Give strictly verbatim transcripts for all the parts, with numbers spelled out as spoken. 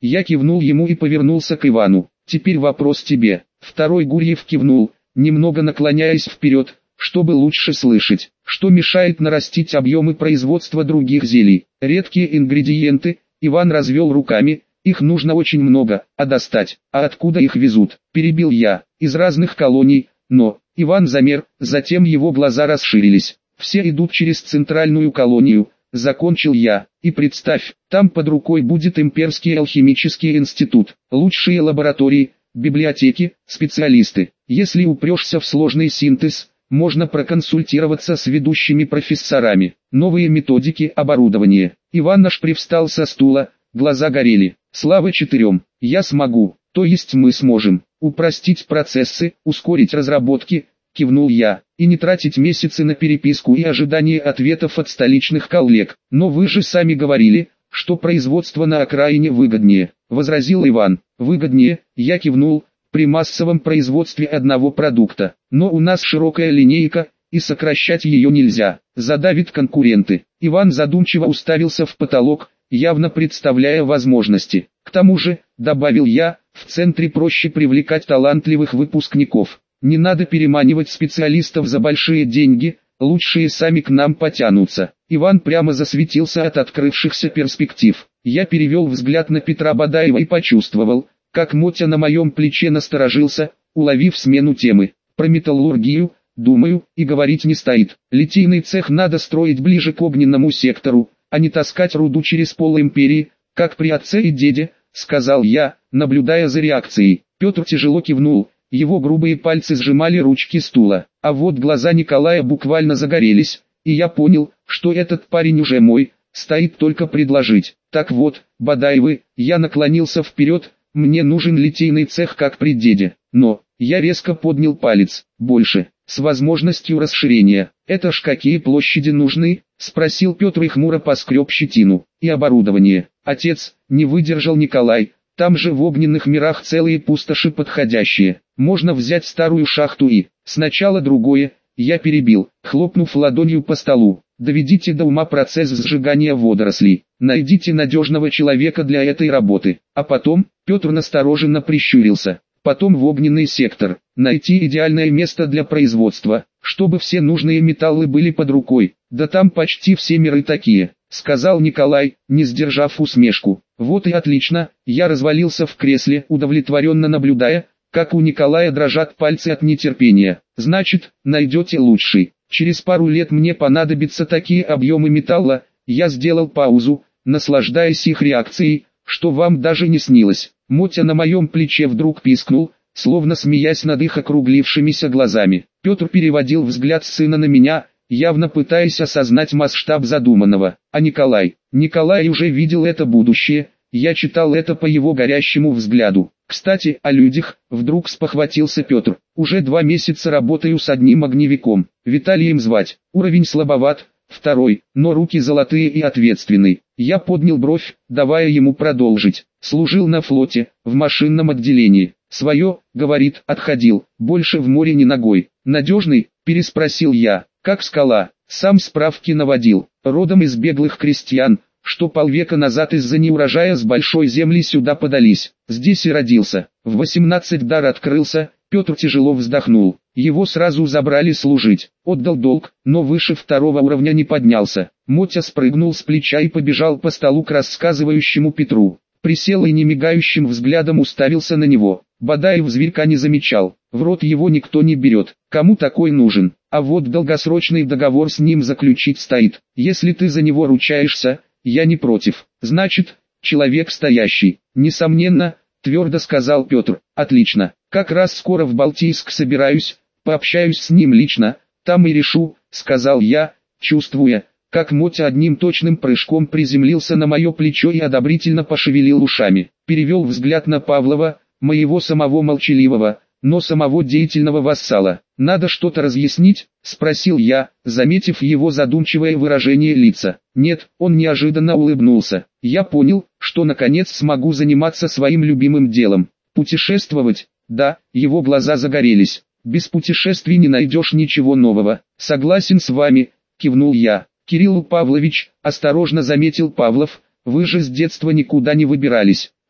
Я кивнул ему и повернулся к Ивану. Теперь вопрос тебе. Второй Гурьев кивнул, немного наклоняясь вперед, чтобы лучше слышать. Что мешает нарастить объемы производства других зелий? Редкие ингредиенты. Иван развел руками. Их нужно очень много, а достать, а откуда их везут? Перебил я. Из разных колоний, но... Иван замер, затем его глаза расширились. Все идут через центральную колонию, закончил я. И представь, там под рукой будет имперский алхимический институт, лучшие лаборатории, библиотеки, специалисты. Если упрешься в сложный синтез, можно проконсультироваться с ведущими профессорами. Новые методики, оборудование. Иван аж привстал со стула, глаза горели. Слава четырем, я смогу, то есть мы сможем, упростить процессы, ускорить разработки, кивнул я, и не тратить месяцы на переписку и ожидание ответов от столичных коллег. Но вы же сами говорили, что производство на окраине выгоднее, возразил Иван. Выгоднее, я кивнул, при массовом производстве одного продукта. Но у нас широкая линейка, и сокращать ее нельзя, задавит конкуренты. Иван задумчиво уставился в потолок, явно представляя возможности. К тому же, добавил я, в центре проще привлекать талантливых выпускников. Не надо переманивать специалистов за большие деньги, лучшие сами к нам потянутся. Иван прямо засветился от открывшихся перспектив. Я перевел взгляд на Петра Бадаева и почувствовал, как Мотя на моем плече насторожился, уловив смену темы. Про металлургию, думаю, и говорить не стоит. Литейный цех надо строить ближе к огненному сектору, а не таскать руду через пол империи, как при отце и деде, сказал я, наблюдая за реакцией. Петр тяжело кивнул, его грубые пальцы сжимали ручки стула, а вот глаза Николая буквально загорелись, и я понял, что этот парень уже мой, стоит только предложить. Так вот, Бадаевы, я наклонился вперед, мне нужен литейный цех как при деде, но, я резко поднял палец, больше, с возможностью расширения. Это ж какие площади нужны? Спросил Петр и хмуро поскреб щетину. И оборудование. Отец, не выдержал Николай, там же в огненных мирах целые пустоши подходящие. Можно взять старую шахту и, сначала другое, я перебил, хлопнув ладонью по столу. Доведите до ума процесс сжигания водорослей. Найдите надежного человека для этой работы. А потом, Петр настороженно прищурился. Потом в огненный сектор. Найти идеальное место для производства, чтобы все нужные металлы были под рукой. Да там почти все миры такие, сказал Николай, не сдержав усмешку. Вот и отлично, я развалился в кресле, удовлетворенно наблюдая, как у Николая дрожат пальцы от нетерпения. Значит, найдете лучший. Через пару лет мне понадобятся такие объемы металла. Я сделал паузу, наслаждаясь их реакцией, что вам даже не снилось. Мотя на моем плече вдруг пискнул, словно смеясь над их округлившимися глазами. Петр переводил взгляд сына на меня, явно пытаясь осознать масштаб задуманного. А Николай? Николай уже видел это будущее, я читал это по его горящему взгляду. Кстати, о людях, вдруг спохватился Петр. Уже два месяца работаю с одним огневиком, Виталием звать, уровень слабоват, второй, но руки золотые и ответственный. Я поднял бровь, давая ему продолжить. Служил на флоте, в машинном отделении. Свое, говорит, отходил, больше в море не ногой. Надежный, переспросил я, как скала. Сам справки наводил, родом из беглых крестьян, что полвека назад из-за неурожая с большой земли сюда подались. Здесь и родился. В восемнадцать дар открылся, Петр тяжело вздохнул. Его сразу забрали служить. Отдал долг, но выше второго уровня не поднялся. Мотя спрыгнул с плеча и побежал по столу к рассказывающему Петру. Присел и немигающим взглядом уставился на него. Бадаев зверька не замечал. В рот его никто не берет. Кому такой нужен? А вот долгосрочный договор с ним заключить стоит. Если ты за него ручаешься, я не против. Значит, человек стоящий. Несомненно, твердо сказал Петр. Отлично. Как раз скоро в Балтийск собираюсь, пообщаюсь с ним лично, там и решу, сказал я, чувствуя, как Мотя одним точным прыжком приземлился на мое плечо и одобрительно пошевелил ушами. Перевел взгляд на Павлова, моего самого молчаливого, но самого деятельного вассала. «Надо что-то разъяснить?» – спросил я, заметив его задумчивое выражение лица. «Нет», он неожиданно улыбнулся. «Я понял, что наконец смогу заниматься своим любимым делом. Путешествовать?» «Да», его глаза загорелись. «Без путешествий не найдешь ничего нового». «Согласен с вами», кивнул я. «Кирилл Павлович», осторожно заметил Павлов, «вы же с детства никуда не выбирались.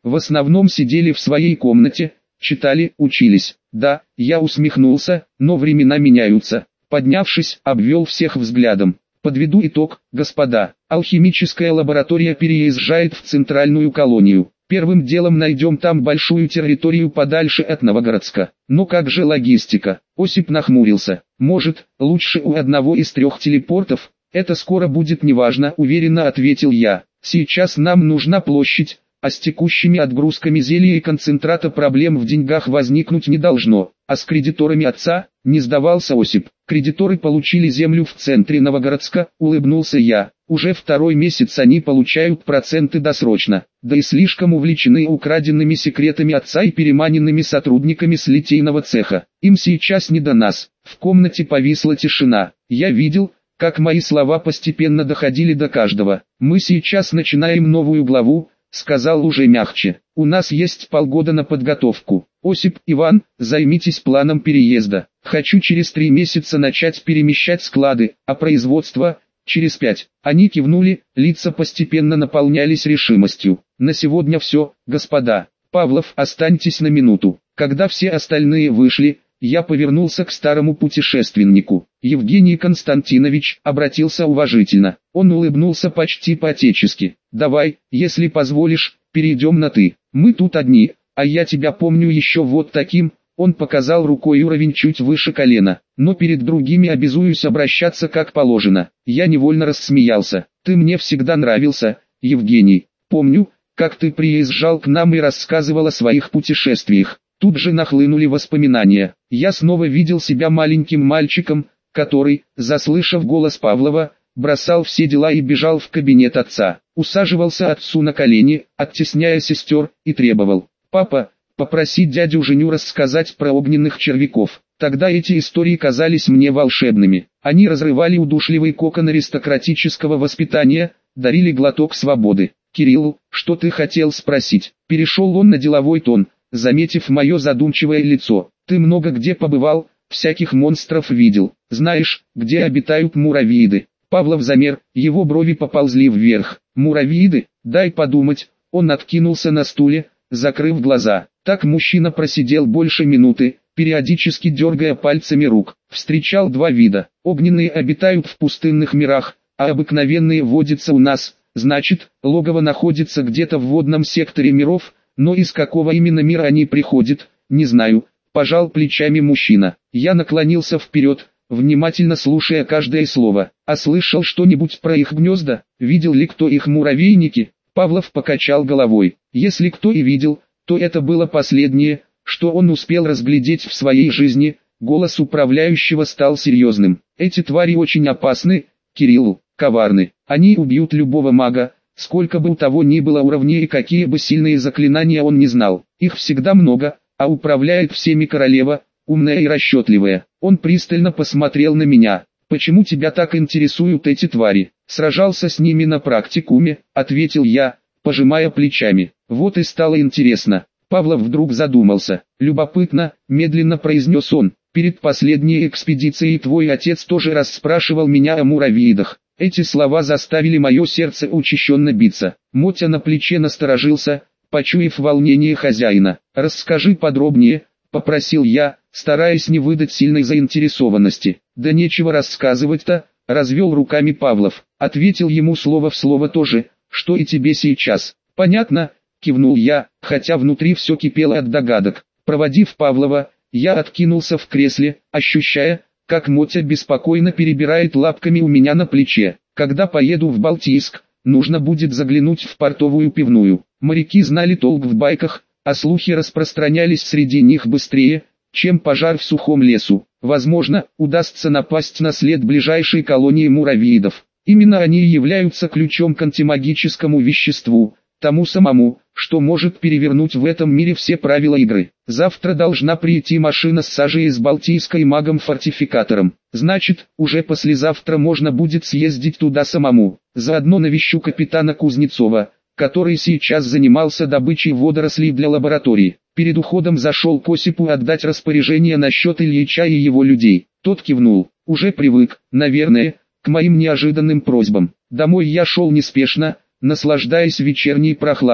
в основном сидели в своей комнате, читали, учились. Да, я усмехнулся, но времена меняются. Поднявшись, обвел всех взглядом. Подведу итог, господа. Алхимическая лаборатория переезжает в центральную колонию. Первым делом найдем там большую территорию подальше от Новогородска. Но как же логистика? Осип нахмурился. Может, лучше у одного из трех телепортов? Это скоро будет неважно, уверенно ответил я. Сейчас нам нужна площадь, а с текущими отгрузками зелья и концентрата проблем в деньгах возникнуть не должно. А с кредиторами отца, не сдавался Осип. Кредиторы получили землю в центре Новогородска, улыбнулся я. Уже второй месяц они получают проценты досрочно. Да и слишком увлечены украденными секретами отца и переманенными сотрудниками с литейного цеха. Им сейчас не до нас. В комнате повисла тишина. Я видел, как мои слова постепенно доходили до каждого. Мы сейчас начинаем новую главу, сказал уже мягче. У нас есть полгода на подготовку. Осип, Иван, займитесь планом переезда. Хочу через три месяца начать перемещать склады, а производство через пять. Они кивнули, лица постепенно наполнялись решимостью. На сегодня все, господа. Павлов, останьтесь на минуту. Когда все остальные вышли, я повернулся к старому путешественнику. Евгений Константинович обратился уважительно. Он улыбнулся почти по-отечески. Давай, если позволишь, перейдем на «ты». Мы тут одни, а я тебя помню еще вот таким. Он показал рукой уровень чуть выше колена. Но перед другими обязуюсь обращаться как положено. Я невольно рассмеялся. Ты мне всегда нравился, Евгений. Помню, как ты приезжал к нам и рассказывал о своих путешествиях. Тут же нахлынули воспоминания. Я снова видел себя маленьким мальчиком, который, заслышав голос Павлова, бросал все дела и бежал в кабинет отца. Усаживался отцу на колени, оттесняя сестер, и требовал: «Папа, попроси дядю Женю рассказать про огненных червяков». Тогда эти истории казались мне волшебными. Они разрывали удушливый кокон аристократического воспитания, дарили глоток свободы. «Кирилл, что ты хотел спросить?» Перешел он на деловой тон, заметив мое задумчивое лицо. «Ты много где побывал, всяких монстров видел. Знаешь, где обитают муравьиды?» Павлов замер, его брови поползли вверх. «Муравьиды? Дай подумать». Он откинулся на стуле, закрыв глаза. Так мужчина просидел больше минуты, периодически дергая пальцами рук. Встречал два вида. Огненные обитают в пустынных мирах, а обыкновенные водятся у нас. Значит, логово находится где-то в водном секторе миров, но из какого именно мира они приходят, не знаю. Пожал плечами мужчина. Я наклонился вперед, внимательно слушая каждое слово. А слышал что-нибудь про их гнезда? Видел ли кто их муравейники? Павлов покачал головой. Если кто и видел, то это было последнее, что он успел разглядеть в своей жизни. Голос управляющего стал серьезным. Эти твари очень опасны, Кирилл, коварны. Они убьют любого мага, сколько бы у того ни было уровней и какие бы сильные заклинания он не знал. Их всегда много, а управляет всеми королева, умная и расчетливая. Он пристально посмотрел на меня. «Почему тебя так интересуют эти твари?» «Сражался с ними на практикуме», — ответил я, пожимая плечами. «Вот и стало интересно». Павлов вдруг задумался. «Любопытно», — медленно произнес он. «Перед последней экспедицией твой отец тоже расспрашивал меня о муравьидах». Эти слова заставили мое сердце учащенно биться. Мотя на плече насторожился, почуяв волнение хозяина. «Расскажи подробнее», — попросил я, стараясь не выдать сильной заинтересованности. «Да нечего рассказывать-то», — развел руками Павлов. Ответил ему слово в слово то же, что и тебе сейчас. «Понятно», — кивнул я, хотя внутри все кипело от догадок. Проводив Павлова, я откинулся в кресле, ощущая, как Мотя беспокойно перебирает лапками у меня на плече. «Когда поеду в Балтийск, нужно будет заглянуть в портовую пивную». Моряки знали толк в байках, а слухи распространялись среди них быстрее, чем пожар в сухом лесу. Возможно, удастся напасть на след ближайшей колонии муравьидов. Именно они являются ключом к антимагическому веществу, тому самому, что может перевернуть в этом мире все правила игры. Завтра должна прийти машина с сажей из Балтийска и магом-фортификатором. Значит, уже послезавтра можно будет съездить туда самому. Заодно навещу капитана Кузнецова, который сейчас занимался добычей водорослей для лаборатории. Перед уходом зашел к Осипу отдать распоряжение насчет Ильича и его людей. Тот кивнул. Уже привык, наверное, к моим неожиданным просьбам. Домой я шел неспешно, наслаждаясь вечерней прохладой.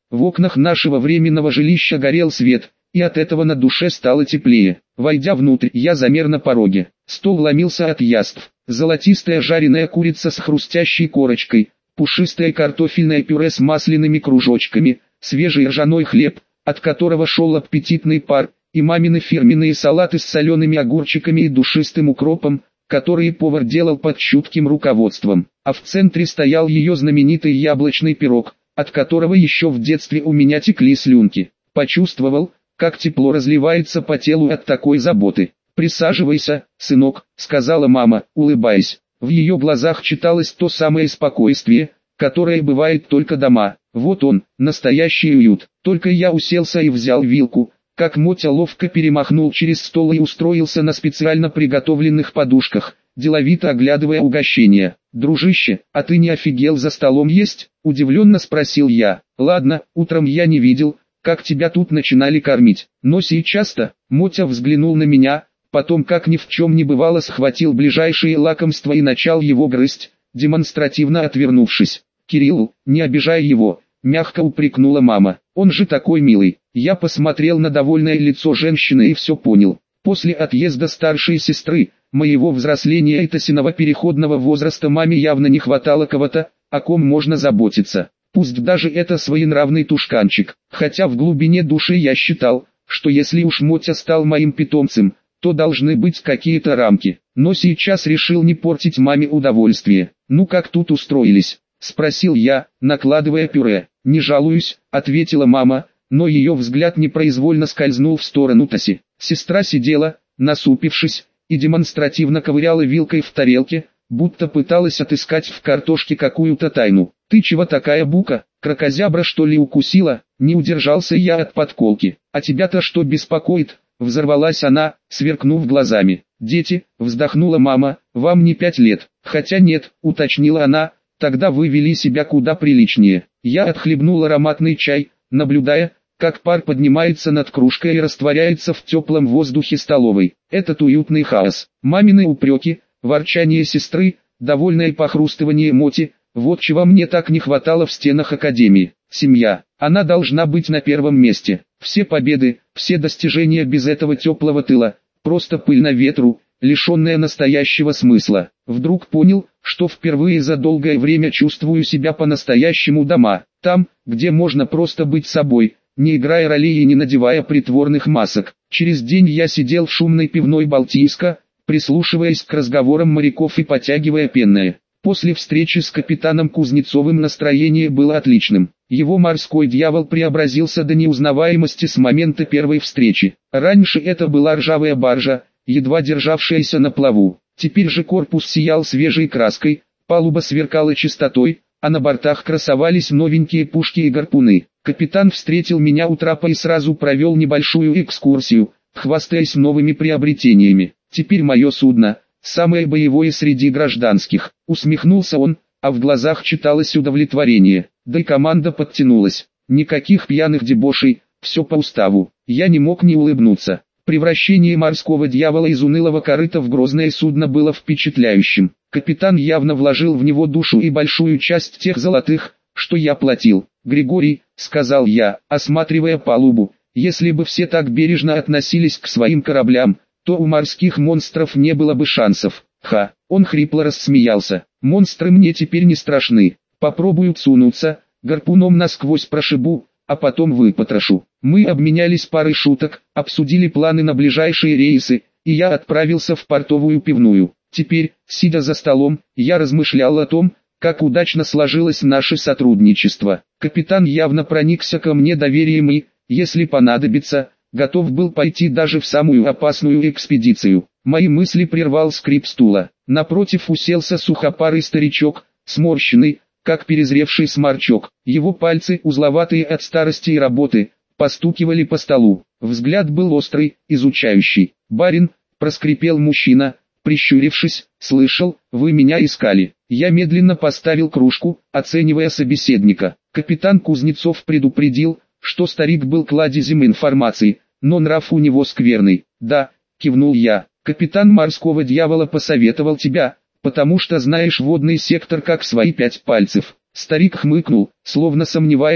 В окнах нашего временного жилища горел свет, и от этого на душе стало теплее. Войдя внутрь, я замер на пороге. Стол ломился от яств. Золотистая жареная курица с хрустящей корочкой, пушистое картофельное пюре с масляными кружочками, свежий ржаной хлеб, от которого шел аппетитный пар, и мамины фирменные салаты с солеными огурчиками и душистым укропом, которые повар делал под чутким руководством. А в центре стоял ее знаменитый яблочный пирог, от которого еще в детстве у меня текли слюнки. Почувствовал, как тепло разливается по телу от такой заботы. «Присаживайся, сынок», — сказала мама, улыбаясь. В ее глазах читалось то самое спокойствие, которое бывает только дома. Вот он, настоящий уют. Только я уселся и взял вилку, как Мотя ловко перемахнул через стол и устроился на специально приготовленных подушках, деловито оглядывая угощение. «Дружище, а ты не офигел за столом есть?» – удивленно спросил я. «Ладно, утром я не видел, как тебя тут начинали кормить, но сейчас-то...» Мотя взглянул на меня, потом как ни в чем не бывало схватил ближайшее лакомство и начал его грызть, демонстративно отвернувшись. «Кирилл, не обижай его», — мягко упрекнула мама. «Он же такой милый». Я посмотрел на довольное лицо женщины и все понял. После отъезда старшей сестры, моего взросления и Тосиного переходного возраста маме явно не хватало кого-то, о ком можно заботиться. Пусть даже это своенравный тушканчик. Хотя в глубине души я считал, что если уж Мотя стал моим питомцем, то должны быть какие-то рамки. Но сейчас решил не портить маме удовольствие. «Ну как тут устроились?» — спросил я, накладывая пюре. «Не жалуюсь», — ответила мама, но ее взгляд непроизвольно скользнул в сторону Тоси. Сестра сидела, насупившись, и демонстративно ковыряла вилкой в тарелке, будто пыталась отыскать в картошке какую-то тайну. «Ты чего такая бука? Кракозябра что ли укусила?» Не удержался я от подколки. «А тебя-то что беспокоит?» Взорвалась она, сверкнув глазами. «Дети», вздохнула мама, «вам не пять лет». «Хотя нет», уточнила она, «тогда вы вели себя куда приличнее». Я отхлебнул ароматный чай, наблюдая, как пар поднимается над кружкой и растворяется в теплом воздухе столовой. Этот уютный хаос, мамины упреки, ворчание сестры, довольное похрустывание Моти, вот чего мне так не хватало в стенах академии. Семья, она должна быть на первом месте. Все победы, все достижения без этого теплого тыла, просто пыль на ветру, лишенная настоящего смысла. Вдруг понял, что впервые за долгое время чувствую себя по-настоящему дома, там, где можно просто быть собой, не играя ролей и не надевая притворных масок. Через день я сидел в шумной пивной Балтийска, прислушиваясь к разговорам моряков и потягивая пенное. После встречи с капитаном Кузнецовым настроение было отличным. Его морской дьявол преобразился до неузнаваемости с момента первой встречи. Раньше это была ржавая баржа, едва державшаяся на плаву. Теперь же корпус сиял свежей краской, палуба сверкала чистотой, а на бортах красовались новенькие пушки и гарпуны. Капитан встретил меня у трапа и сразу провел небольшую экскурсию, хвастаясь новыми приобретениями. «Теперь мое судно, самое боевое среди гражданских», усмехнулся он, а в глазах читалось удовлетворение. Да и команда подтянулась. Никаких пьяных дебошей, все по уставу. Я не мог не улыбнуться. Превращение морского дьявола из унылого корыта в грозное судно было впечатляющим. Капитан явно вложил в него душу и большую часть тех золотых, что я платил. «Григорий», — сказал я, осматривая палубу, — «если бы все так бережно относились к своим кораблям, то у морских монстров не было бы шансов». «Ха!» — он хрипло рассмеялся. «Монстры мне теперь не страшны. Попробую сунуться, гарпуном насквозь прошибу, а потом выпотрошу». Мы обменялись парой шуток, обсудили планы на ближайшие рейсы, и я отправился в портовую пивную. Теперь, сидя за столом, я размышлял о том, как удачно сложилось наше сотрудничество. Капитан явно проникся ко мне доверием и, если понадобится, готов был пойти даже в самую опасную экспедицию. Мои мысли прервал скрип стула. Напротив уселся сухопарый старичок, сморщенный, как перезревший сморчок. Его пальцы, узловатые от старости и работы, постукивали по столу. Взгляд был острый, изучающий. «Барин», — проскрипел мужчина, прищурившись, — «слышал, вы меня искали». Я медленно поставил кружку, оценивая собеседника. Капитан Кузнецов предупредил, что старик был кладезем информации, но нрав у него скверный. «Да», — кивнул я, — «капитан морского дьявола посоветовал тебя, потому что знаешь водный сектор как свои пять пальцев». Старик хмыкнул, словно сомневаясь,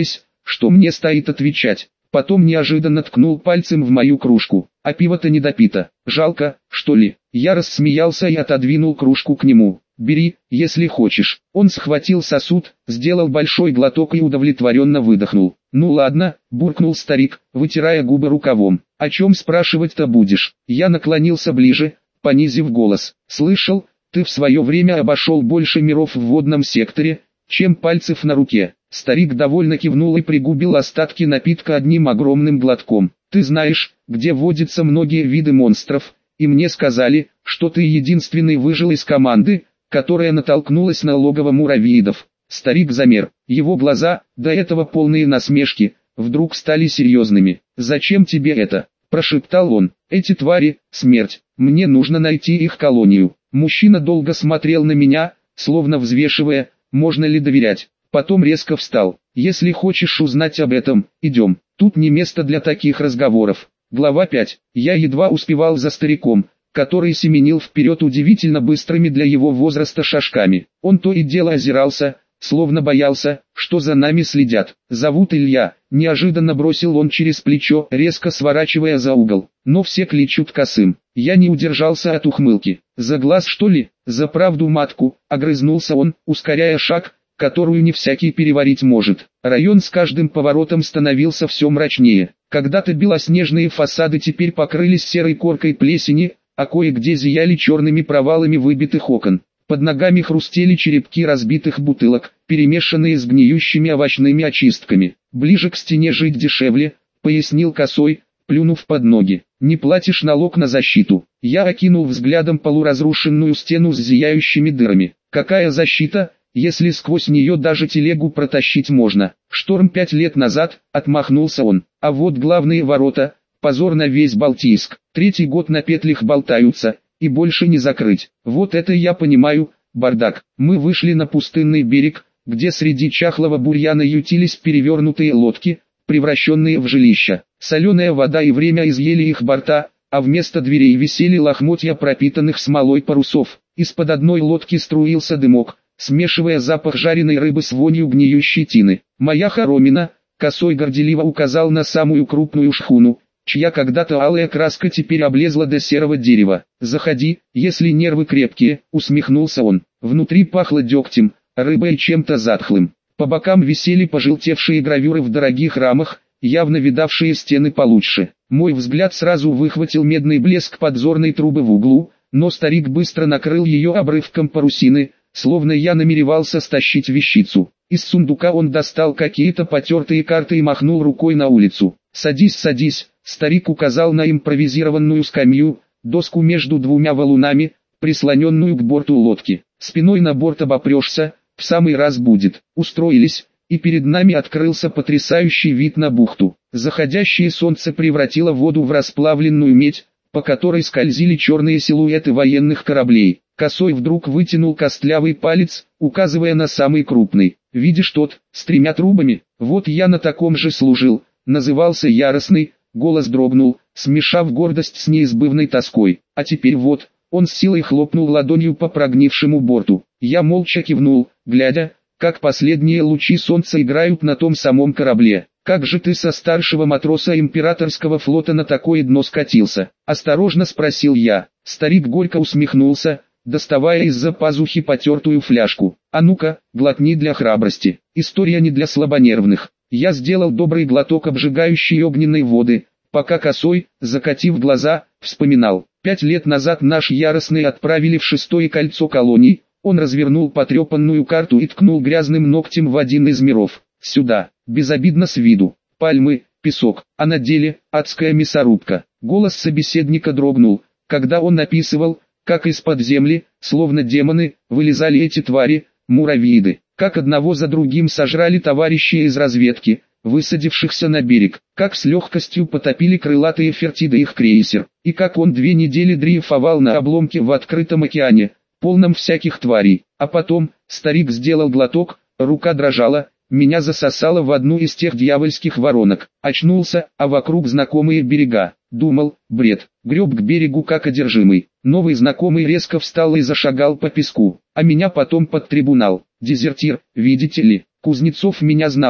что мне стоит отвечать. Потом неожиданно ткнул пальцем в мою кружку. А пиво-то не допито. Жалко, что ли? Я рассмеялся и отодвинул кружку к нему. Бери, если хочешь. Он схватил сосуд, сделал большой глоток и удовлетворенно выдохнул. Ну ладно, буркнул старик, вытирая губы рукавом. О чем спрашивать-то будешь? Я наклонился ближе, понизив голос. Слышал, ты в свое время обошел больше миров в водном секторе, чем пальцев на руке. Старик довольно кивнул и пригубил остатки напитка одним огромным глотком. Ты знаешь, где водятся многие виды монстров, и мне сказали, что ты единственный выжил из команды, которая натолкнулась на логово муравьидов. Старик замер, его глаза, до этого полные насмешки, вдруг стали серьезными. «Зачем тебе это?» – прошептал он. «Эти твари – смерть, мне нужно найти их колонию». Мужчина долго смотрел на меня, словно взвешивая, можно ли доверять. Потом резко встал. «Если хочешь узнать об этом, идем. Тут не место для таких разговоров». Глава пять. Я едва успевал за стариком, который семенил вперед удивительно быстрыми для его возраста шажками. Он то и дело озирался, словно боялся, что за нами следят. «Зовут Илья», — неожиданно бросил он через плечо, резко сворачивая за угол. «Но все кличут Косым». Я не удержался от ухмылки. «За глаз, что ли? За правду матку», — огрызнулся он, ускоряя шаг, которую не всякий переварить может. Район с каждым поворотом становился все мрачнее. Когда-то белоснежные фасады теперь покрылись серой коркой плесени, а кое-где зияли черными провалами выбитых окон. Под ногами хрустели черепки разбитых бутылок, перемешанные с гниющими овощными очистками. «Ближе к стене жить дешевле», — пояснил Косой, плюнув под ноги. «Не платишь налог на защиту». Я окинул взглядом полуразрушенную стену с зияющими дырами. «Какая защита, если сквозь нее даже телегу протащить можно?» «Шторм пять лет назад», — отмахнулся он. «А вот главные ворота, позор на весь Балтийск. Третий год на петлях болтаются, и больше не закрыть. Вот это я понимаю, бардак». Мы вышли на пустынный берег, где среди чахлого бурьяна ютились перевернутые лодки, превращенные в жилища. Соленая вода и время изъели их борта, а вместо дверей висели лохмотья пропитанных смолой парусов. Из-под одной лодки струился дымок, смешивая запах жареной рыбы с вонью гниющей тины. «Моя хоромина», — Косой горделиво указал на самую крупную шхуну, чья когда-то алая краска теперь облезла до серого дерева. «Заходи, если нервы крепкие», — усмехнулся он. Внутри пахло дегтем, рыбой и чем-то затхлым. По бокам висели пожелтевшие гравюры в дорогих рамах, явно видавшие стены получше. Мой взгляд сразу выхватил медный блеск подзорной трубы в углу, но старик быстро накрыл ее обрывком парусины, словно я намеревался стащить вещицу. Из сундука он достал какие-то потертые карты и махнул рукой на улицу. «Садись, садись», — старик указал на импровизированную скамью, доску между двумя валунами, прислоненную к борту лодки. «Спиной на борт обопрешься, в самый раз будет». Устроились, и перед нами открылся потрясающий вид на бухту. Заходящее солнце превратило воду в расплавленную медь, по которой скользили черные силуэты военных кораблей. Косой вдруг вытянул костлявый палец, указывая на самый крупный. «Видишь тот, с тремя трубами? Вот я на таком же служил». Назывался Яростный, голос дрогнул, смешав гордость с неизбывной тоской. «А теперь вот», он с силой хлопнул ладонью по прогнившему борту. Я молча кивнул, глядя, как последние лучи солнца играют на том самом корабле. «Как же ты со старшего матроса императорского флота на такое дно скатился?» — осторожно спросил я. Старик горько усмехнулся, доставая из-за пазухи потертую фляжку. «А ну-ка, глотни для храбрости. История не для слабонервных». Я сделал добрый глоток обжигающей огненной воды, пока Косой, закатив глаза, вспоминал. Пять лет назад наш Яростный отправили в шестое кольцо колоний. Он развернул потрепанную карту и ткнул грязным ногтем в один из миров. «Сюда». Безобидно с виду. Пальмы, песок, а на деле адская мясорубка. Голос собеседника дрогнул, когда он описывал, как из-под земли, словно демоны, вылезали эти твари, муравьиды. Как одного за другим сожрали товарищи из разведки, высадившихся на берег. Как с легкостью потопили крылатые фертиды их крейсер. И как он две недели дрейфовал на обломке в открытом океане, полном всяких тварей. А потом, старик сделал глоток, рука дрожала, меня засосало в одну из тех дьявольских воронок. Очнулся, а вокруг знакомые берега. Думал, бред, греб к берегу как одержимый. Новый знакомый резко встал и зашагал по песку, а меня потом под трибунал. Дезертир, видите ли, Кузнецов меня знал,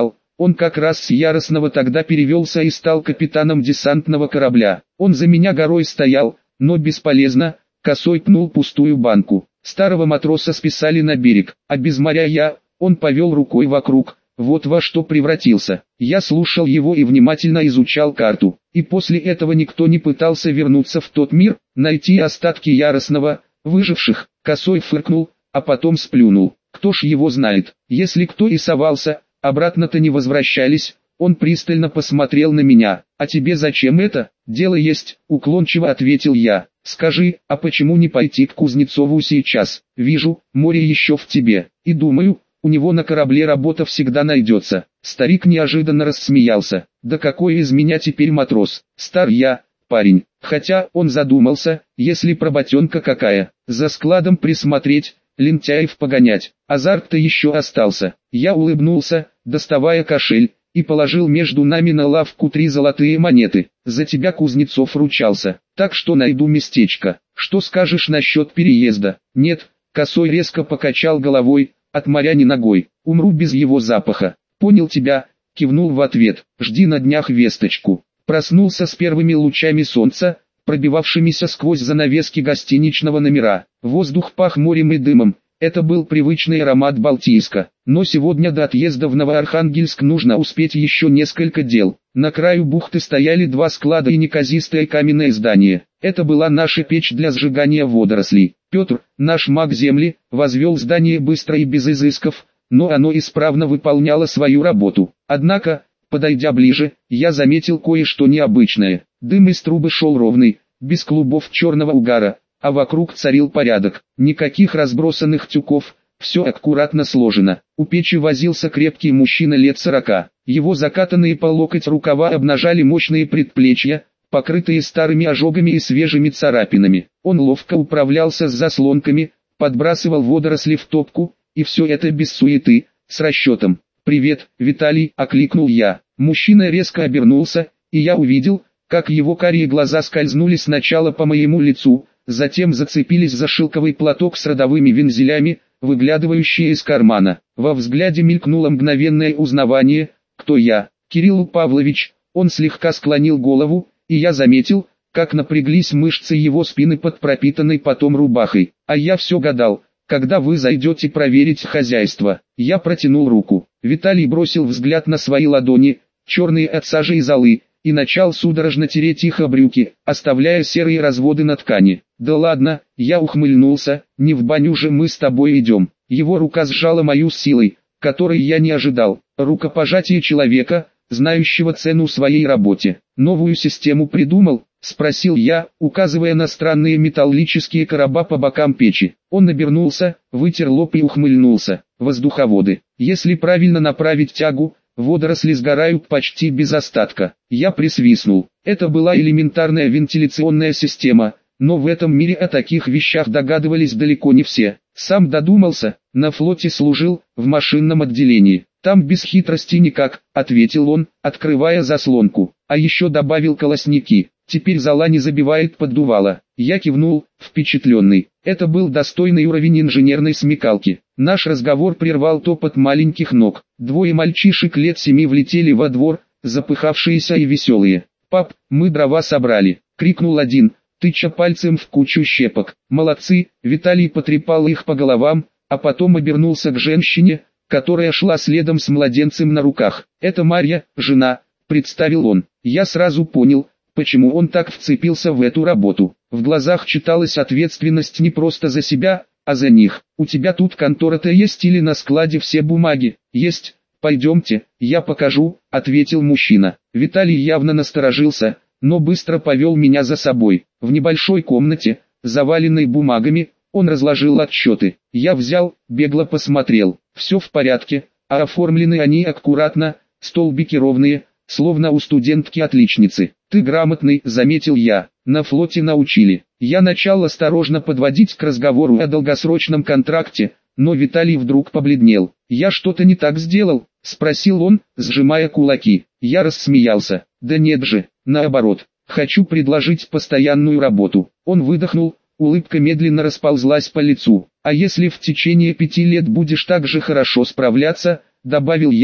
Он как раз с Яростного тогда перевелся и стал капитаном десантного корабля. Он за меня горой стоял, но бесполезно, косой пнул пустую банку. Старого матроса списали на берег, а без моря я, он повел рукой вокруг, вот во что превратился. Я слушал его и внимательно изучал карту. И после этого никто не пытался вернуться в тот мир, найти остатки Яростного, выживших. Косой фыркнул, а потом сплюнул. Кто ж его знает, если кто и совался, обратно-то не возвращались. Он пристально посмотрел на меня. «А тебе зачем это? Дело есть», — уклончиво ответил я. «Скажи, а почему не пойти к Кузнецову сейчас? Вижу, море еще в тебе, и думаю, у него на корабле работа всегда найдется». Старик неожиданно рассмеялся. «Да какой из меня теперь матрос? Стар я, парень». Хотя он задумался, если проботенка какая, за складом присмотреть, лентяев погонять, азарт-то еще остался. Я улыбнулся, доставая кошель, и положил между нами на лавку три золотые монеты. «За тебя Кузнецов ручался, так что найду местечко. Что скажешь насчет переезда?» «Нет», — Косой резко покачал головой, «от моря ни ногой, умру без его запаха». «Понял тебя», — кивнул в ответ, «жди на днях весточку». Проснулся с первыми лучами солнца, пробивавшимися сквозь занавески гостиничного номера. Воздух пах морем и дымом. Это был привычный аромат Балтийска. Но сегодня до отъезда в Новоархангельск нужно успеть еще несколько дел. На краю бухты стояли два склада и неказистое каменное здание. Это была наша печь для сжигания водорослей. Петр, наш маг земли, возвел здание быстро и без изысков, но оно исправно выполняло свою работу. Однако, подойдя ближе, я заметил кое-что необычное. Дым из трубы шел ровный, без клубов черного угара, а вокруг царил порядок. Никаких разбросанных тюков, все аккуратно сложено. У печи возился крепкий мужчина лет сорока. Его закатанные по локоть рукава обнажали мощные предплечья, покрытые старыми ожогами и свежими царапинами. Он ловко управлялся с заслонками, подбрасывал водоросли в топку, и все это без суеты, с расчетом. «Привет, Виталий», — окликнул я. Мужчина резко обернулся, и я увидел, как его карие глаза скользнули сначала по моему лицу, затем зацепились за шелковый платок с родовыми вензелями, выглядывающие из кармана. Во взгляде мелькнуло мгновенное узнавание. «Кто я?» «Кирилл Павлович». Он слегка склонил голову, и я заметил, как напряглись мышцы его спины под пропитанной потом рубахой. «А я все гадал, когда вы зайдете проверить хозяйство». Я протянул руку. Виталий бросил взгляд на свои ладони, черные от сажи и золы, и начал судорожно тереть их о брюки, оставляя серые разводы на ткани. «Да ладно», я ухмыльнулся, «не в баню же мы с тобой идем». Его рука сжала мою с силой, которой я не ожидал. Рукопожатие человека, знающего цену своей работе. «Новую систему придумал?» — спросил я, указывая на странные металлические короба по бокам печи. Он обернулся, вытер лоб и ухмыльнулся. «Воздуховоды. Если правильно направить тягу, водоросли сгорают почти без остатка». Я присвистнул. Это была элементарная вентиляционная система, но в этом мире о таких вещах догадывались далеко не все. Сам додумался, на флоте служил, в машинном отделении. «Там без хитрости никак», — ответил он, открывая заслонку. «А еще добавил колосники. Теперь зола не забивает поддувало». Я кивнул, впечатленный. Это был достойный уровень инженерной смекалки. Наш разговор прервал топот маленьких ног. Двое мальчишек лет семи влетели во двор, запыхавшиеся и веселые. «Пап, мы дрова собрали», — крикнул один, тыча пальцем в кучу щепок. «Молодцы», — Виталий потрепал их по головам, а потом обернулся к женщине, которая шла следом с младенцем на руках. «Это Марья, жена», — представил он. Я сразу понял, почему он так вцепился в эту работу. В глазах читалась ответственность не просто за себя, а за них. «У тебя тут контора-то есть или на складе все бумаги?» «Есть, пойдемте, я покажу», — ответил мужчина. Виталий явно насторожился, но быстро повел меня за собой. В небольшой комнате, заваленной бумагами, он разложил отчеты. Я взял, бегло посмотрел. Все в порядке, а оформлены они аккуратно, столбики ровные, словно у студентки-отличницы. «Ты грамотный», — заметил я, — «на флоте научили». Я начал осторожно подводить к разговору о долгосрочном контракте, но Виталий вдруг побледнел. «Я что-то не так сделал?» — спросил он, сжимая кулаки. Я рассмеялся. «Да нет же, наоборот, хочу предложить постоянную работу». Он выдохнул, улыбка медленно расползлась по лицу. «А если в течение пяти лет будешь так же хорошо справляться», — добавил я,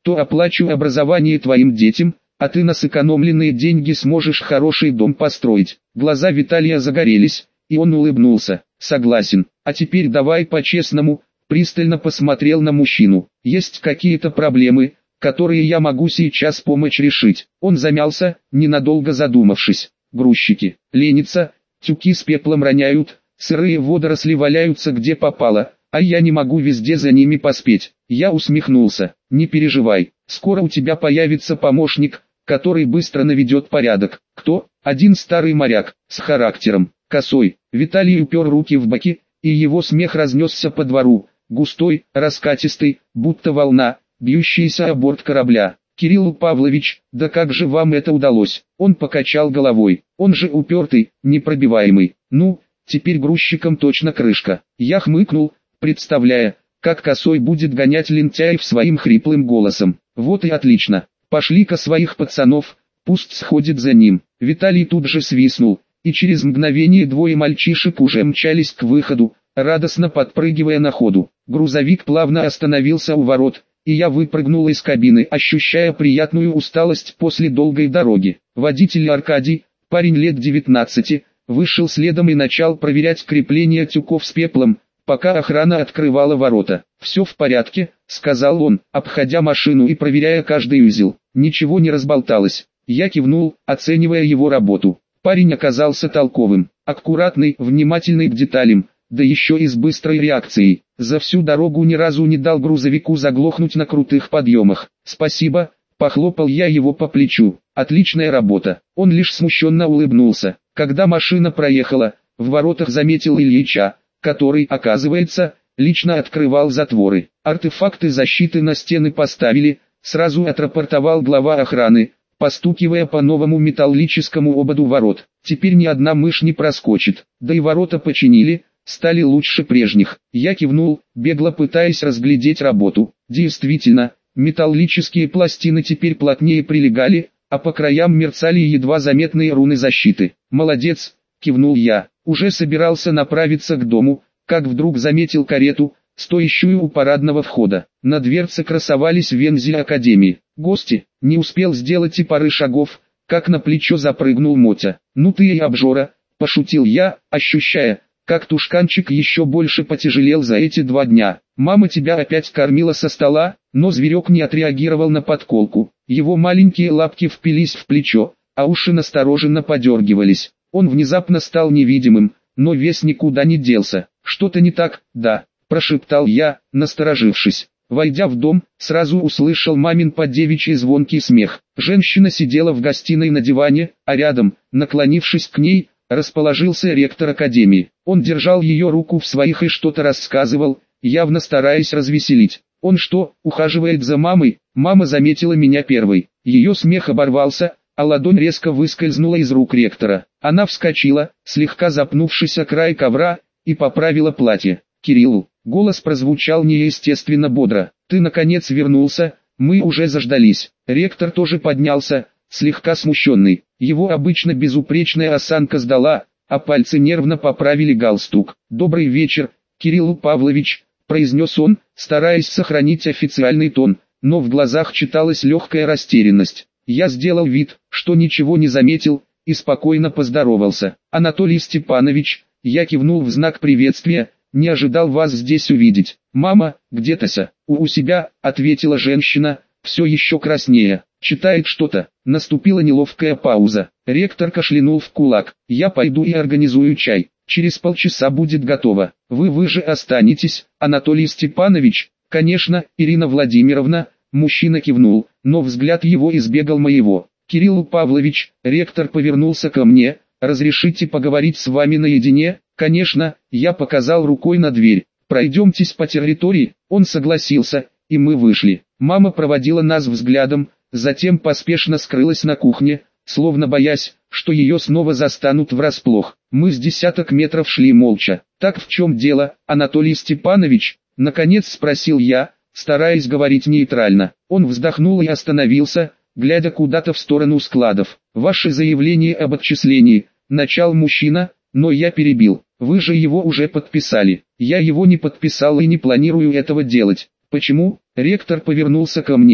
то оплачу образование твоим детям, а ты на сэкономленные деньги сможешь хороший дом построить. Глаза Виталия загорелись, и он улыбнулся. Согласен, а теперь давай по-честному. Пристально посмотрел на мужчину. Есть какие-то проблемы, которые я могу сейчас помочь решить? Он замялся, ненадолго задумавшись. Грузчики, ленятся, тюки с пеплом роняют, сырые водоросли валяются где попало, а я не могу везде за ними поспеть. Я усмехнулся. Не переживай, скоро у тебя появится помощник, который быстро наведет порядок. Кто? Один старый моряк, с характером, косой. Виталий упер руки в боки, и его смех разнесся по двору. Густой, раскатистый, будто волна, бьющаяся о борт корабля. «Кирилл Павлович, да как же вам это удалось?» Он покачал головой. «Он же упертый, непробиваемый. Ну, теперь грузчикам точно крышка». Я хмыкнул, представляя, как Косой будет гонять лентяев своим хриплым голосом. «Вот и отлично. Пошли-ка своих пацанов, пусть сходит за ним». Виталий тут же свистнул, и через мгновение двое мальчишек уже мчались к выходу, радостно подпрыгивая на ходу. Грузовик плавно остановился у ворот, и я выпрыгнул из кабины, ощущая приятную усталость после долгой дороги. Водитель Аркадий, парень лет девятнадцати, вышел следом и начал проверять крепление тюков с пеплом, пока охрана открывала ворота. «Все в порядке», — сказал он, обходя машину и проверяя каждый узел. Ничего не разболталось. Я кивнул, оценивая его работу. Парень оказался толковым, аккуратный, внимательный к деталям, да еще и с быстрой реакцией. За всю дорогу ни разу не дал грузовику заглохнуть на крутых подъемах. «Спасибо», — похлопал я его по плечу. «Отличная работа». Он лишь смущенно улыбнулся. Когда машина проехала, в воротах заметил Ильича, который, оказывается, лично открывал затворы. «Артефакты защиты на стены поставили», — сразу отрапортовал глава охраны, постукивая по новому металлическому ободу ворот. «Теперь ни одна мышь не проскочит». Да и ворота починили, стали лучше прежних. Я кивнул, бегло пытаясь разглядеть работу. Действительно, металлические пластины теперь плотнее прилегали, а по краям мерцали едва заметные руны защиты. «Молодец», — кивнул я. Уже собирался направиться к дому, как вдруг заметил карету, стоящую у парадного входа. На дверце красовались вензели Академии. «Гости», не успел сделать и пары шагов, как на плечо запрыгнул Мотя. «Ну ты и обжора», — пошутил я, ощущая, как тушканчик еще больше потяжелел за эти два дня. «Мама тебя опять кормила со стола», но зверек не отреагировал на подколку. Его маленькие лапки впились в плечо, а уши настороженно подергивались. Он внезапно стал невидимым, но вес никуда не делся. «Что-то не так, да», — прошептал я, насторожившись. Войдя в дом, сразу услышал мамин поддевичий звонкий смех. Женщина сидела в гостиной на диване, а рядом, наклонившись к ней, расположился ректор академии. Он держал ее руку в своих и что-то рассказывал, явно стараясь развеселить. «Он что, ухаживает за мамой?» Мама заметила меня первой. Ее смех оборвался, а ладонь резко выскользнула из рук ректора. Она вскочила, слегка запнувшись о край ковра, и поправила платье. «Кирилл», голос прозвучал неестественно бодро, «ты наконец вернулся, мы уже заждались». Ректор тоже поднялся, слегка смущенный. Его обычно безупречная осанка сдала, а пальцы нервно поправили галстук. «Добрый вечер, Кирилл Павлович», произнес он, стараясь сохранить официальный тон, но в глазах читалась легкая растерянность. Я сделал вид, что ничего не заметил, и спокойно поздоровался. «Анатолий Степанович», я кивнул в знак приветствия, «не ожидал вас здесь увидеть». «Мама, где Тася?» «У, у себя», ответила женщина, все еще краснея. «Читает что-то». Наступила неловкая пауза. Ректор кашлянул в кулак. «Я пойду и организую чай. Через полчаса будет готово. Вы вы же останетесь, Анатолий Степанович?» «Конечно, Ирина Владимировна», мужчина кивнул, но взгляд его избегал моего. «Кирилл Павлович», ректор повернулся ко мне, «разрешите поговорить с вами наедине?» «Конечно», я показал рукой на дверь. «Пройдемтесь по территории». Он согласился, и мы вышли. Мама проводила нас взглядом, затем поспешно скрылась на кухне, словно боясь, что ее снова застанут врасплох. Мы с десяток метров шли молча. «Так в чем дело, Анатолий Степанович?» наконец спросил я, стараясь говорить нейтрально. Он вздохнул и остановился, глядя куда-то в сторону складов. «Ваше заявление об отчислении», начал мужчина, но я перебил. «Вы же его уже подписали». «Я его не подписал и не планирую этого делать». «Почему?» Ректор повернулся ко мне,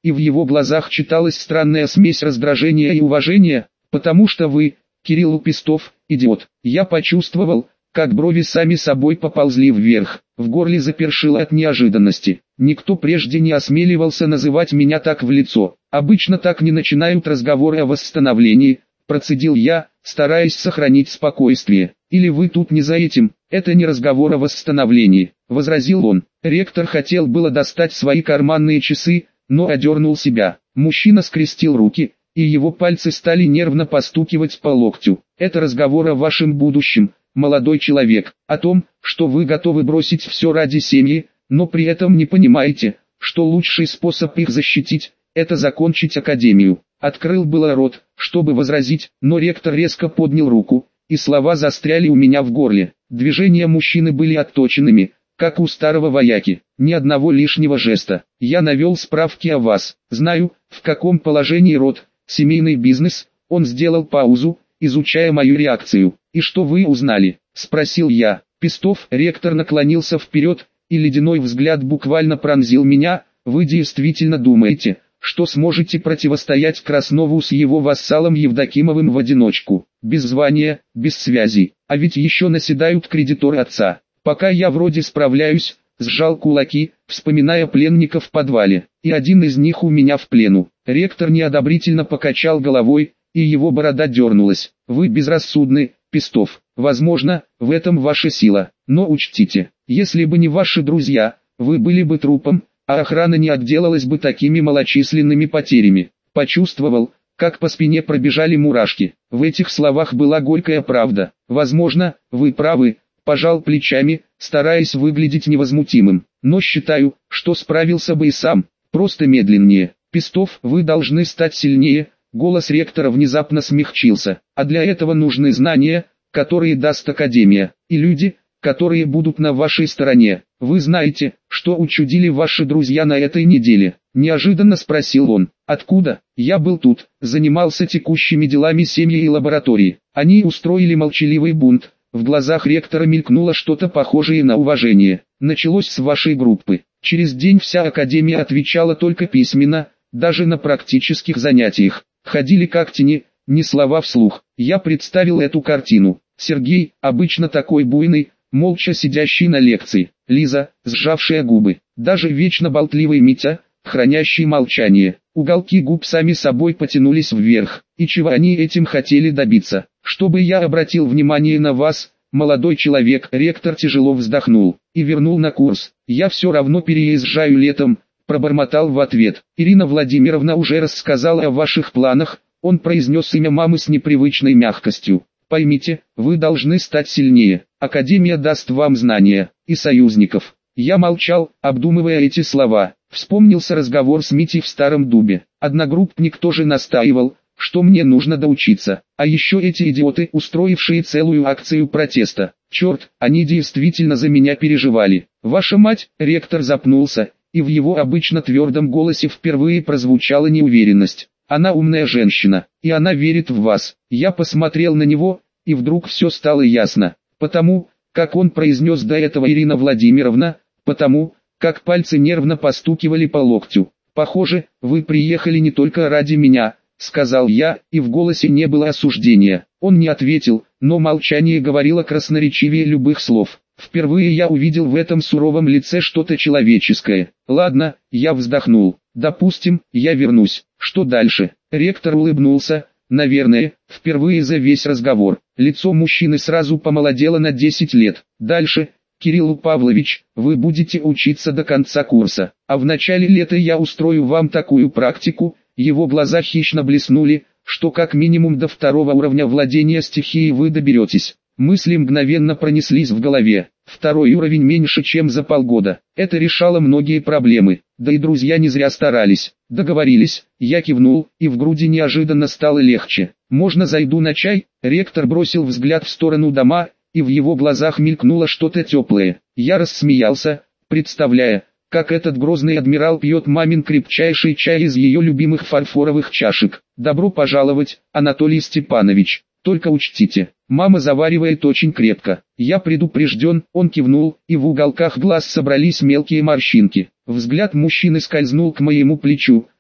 и в его глазах читалась странная смесь раздражения и уважения, потому что вы, Кирилл Пестов, идиот. Я почувствовал, как брови сами собой поползли вверх, в горле запершило от неожиданности. Никто прежде не осмеливался называть меня так в лицо. Обычно так не начинают разговоры о восстановлении, процедил я, стараясь сохранить спокойствие. Или вы тут не за этим, это не разговор о восстановлении, возразил он. Ректор хотел было достать свои карманные часы, но одернул себя. Мужчина скрестил руки, и его пальцы стали нервно постукивать по локтю. Это разговор о вашем будущем, молодой человек, о том, что вы готовы бросить все ради семьи, но при этом не понимаете, что лучший способ их защитить – это закончить академию. Открыл было рот, чтобы возразить, но ректор резко поднял руку, и слова застряли у меня в горле. Движения мужчины были отточенными, как у старого вояки, ни одного лишнего жеста. Я навел справки о вас, знаю, в каком положении род, семейный бизнес. Он сделал паузу, изучая мою реакцию. «И что вы узнали?» – спросил я. Пестов, ректор наклонился вперед, и ледяной взгляд буквально пронзил меня. «Вы действительно думаете, что сможете противостоять Краснову с его вассалом Евдокимовым в одиночку, без звания, без связей? А ведь еще наседают кредиторы отца. Пока я вроде справляюсь», – сжал кулаки, вспоминая пленников в подвале, «и один из них у меня в плену». Ректор неодобрительно покачал головой, и его борода дернулась. «Вы безрассудны, Пестов. Возможно, в этом ваша сила, но учтите, если бы не ваши друзья, вы были бы трупом, а охрана не отделалась бы такими малочисленными потерями». Почувствовал, как по спине пробежали мурашки. В этих словах была горькая правда. «Возможно, вы правы», – пожал плечами, стараясь выглядеть невозмутимым. «Но считаю, что справился бы и сам, просто медленнее. Пестов, вы должны стать сильнее». Голос ректора внезапно смягчился. «А для этого нужны знания, которые даст Академия, и люди, которые будут на вашей стороне. Вы знаете, что учудили ваши друзья на этой неделе?» Неожиданно спросил он. «Откуда?» «Я был тут, занимался текущими делами семьи и лаборатории. Они устроили молчаливый бунт». В глазах ректора мелькнуло что-то похожее на уважение. «Началось с вашей группы. Через день вся Академия отвечала только письменно, даже на практических занятиях. Ходили как тени, ни слова вслух. Я представил эту картину. Сергей, обычно такой буйный, молча сидящий на лекции. Лиза, сжавшая губы. Даже вечно болтливый Митя, хранящий молчание. Уголки губ сами собой потянулись вверх. И чего они этим хотели добиться? Чтобы я обратил внимание на вас, молодой человек. Ректор тяжело вздохнул и вернул на курс. Я все равно переезжаю летом. Пробормотал в ответ. «Ирина Владимировна уже рассказала о ваших планах», он произнес имя мамы с непривычной мягкостью. «Поймите, вы должны стать сильнее. Академия даст вам знания и союзников». Я молчал, обдумывая эти слова. Вспомнился разговор с Митей в Старом Дубе. Одногруппник тоже настаивал, что мне нужно доучиться. А еще эти идиоты, устроившие целую акцию протеста. Черт, они действительно за меня переживали. «Ваша мать», ректор запнулся, и в его обычно твердом голосе впервые прозвучала неуверенность. «Она умная женщина, и она верит в вас». Я посмотрел на него, и вдруг все стало ясно. Потому, как он произнес до этого «Ирина Владимировна», потому, как пальцы нервно постукивали по локтю. «Похоже, вы приехали не только ради меня», — сказал я, и в голосе не было осуждения. Он не ответил, но молчание говорило красноречивее любых слов. Впервые я увидел в этом суровом лице что-то человеческое. «Ладно», я вздохнул. «Допустим, я вернусь. Что дальше?» Ректор улыбнулся. «Наверное, впервые за весь разговор». Лицо мужчины сразу помолодело на десять лет. «Дальше, Кирилл Павлович, вы будете учиться до конца курса. А в начале лета я устрою вам такую практику». Его глаза хищно блеснули, что как минимум до второго уровня владения стихией вы доберетесь. Мысли мгновенно пронеслись в голове. Второй уровень меньше, чем за полгода. Это решало многие проблемы. Да и друзья не зря старались. Договорились, я кивнул, и в груди неожиданно стало легче. «Можно зайду на чай?» Ректор бросил взгляд в сторону дома, и в его глазах мелькнуло что-то теплое. Я рассмеялся, представляя, как этот грозный адмирал пьет мамин крепчайший чай из ее любимых фарфоровых чашек. «Добро пожаловать, Анатолий Степанович. Только учтите, мама заваривает очень крепко». Я предупрежден, он кивнул, и в уголках глаз собрались мелкие морщинки. Взгляд мужчины скользнул к моему плечу,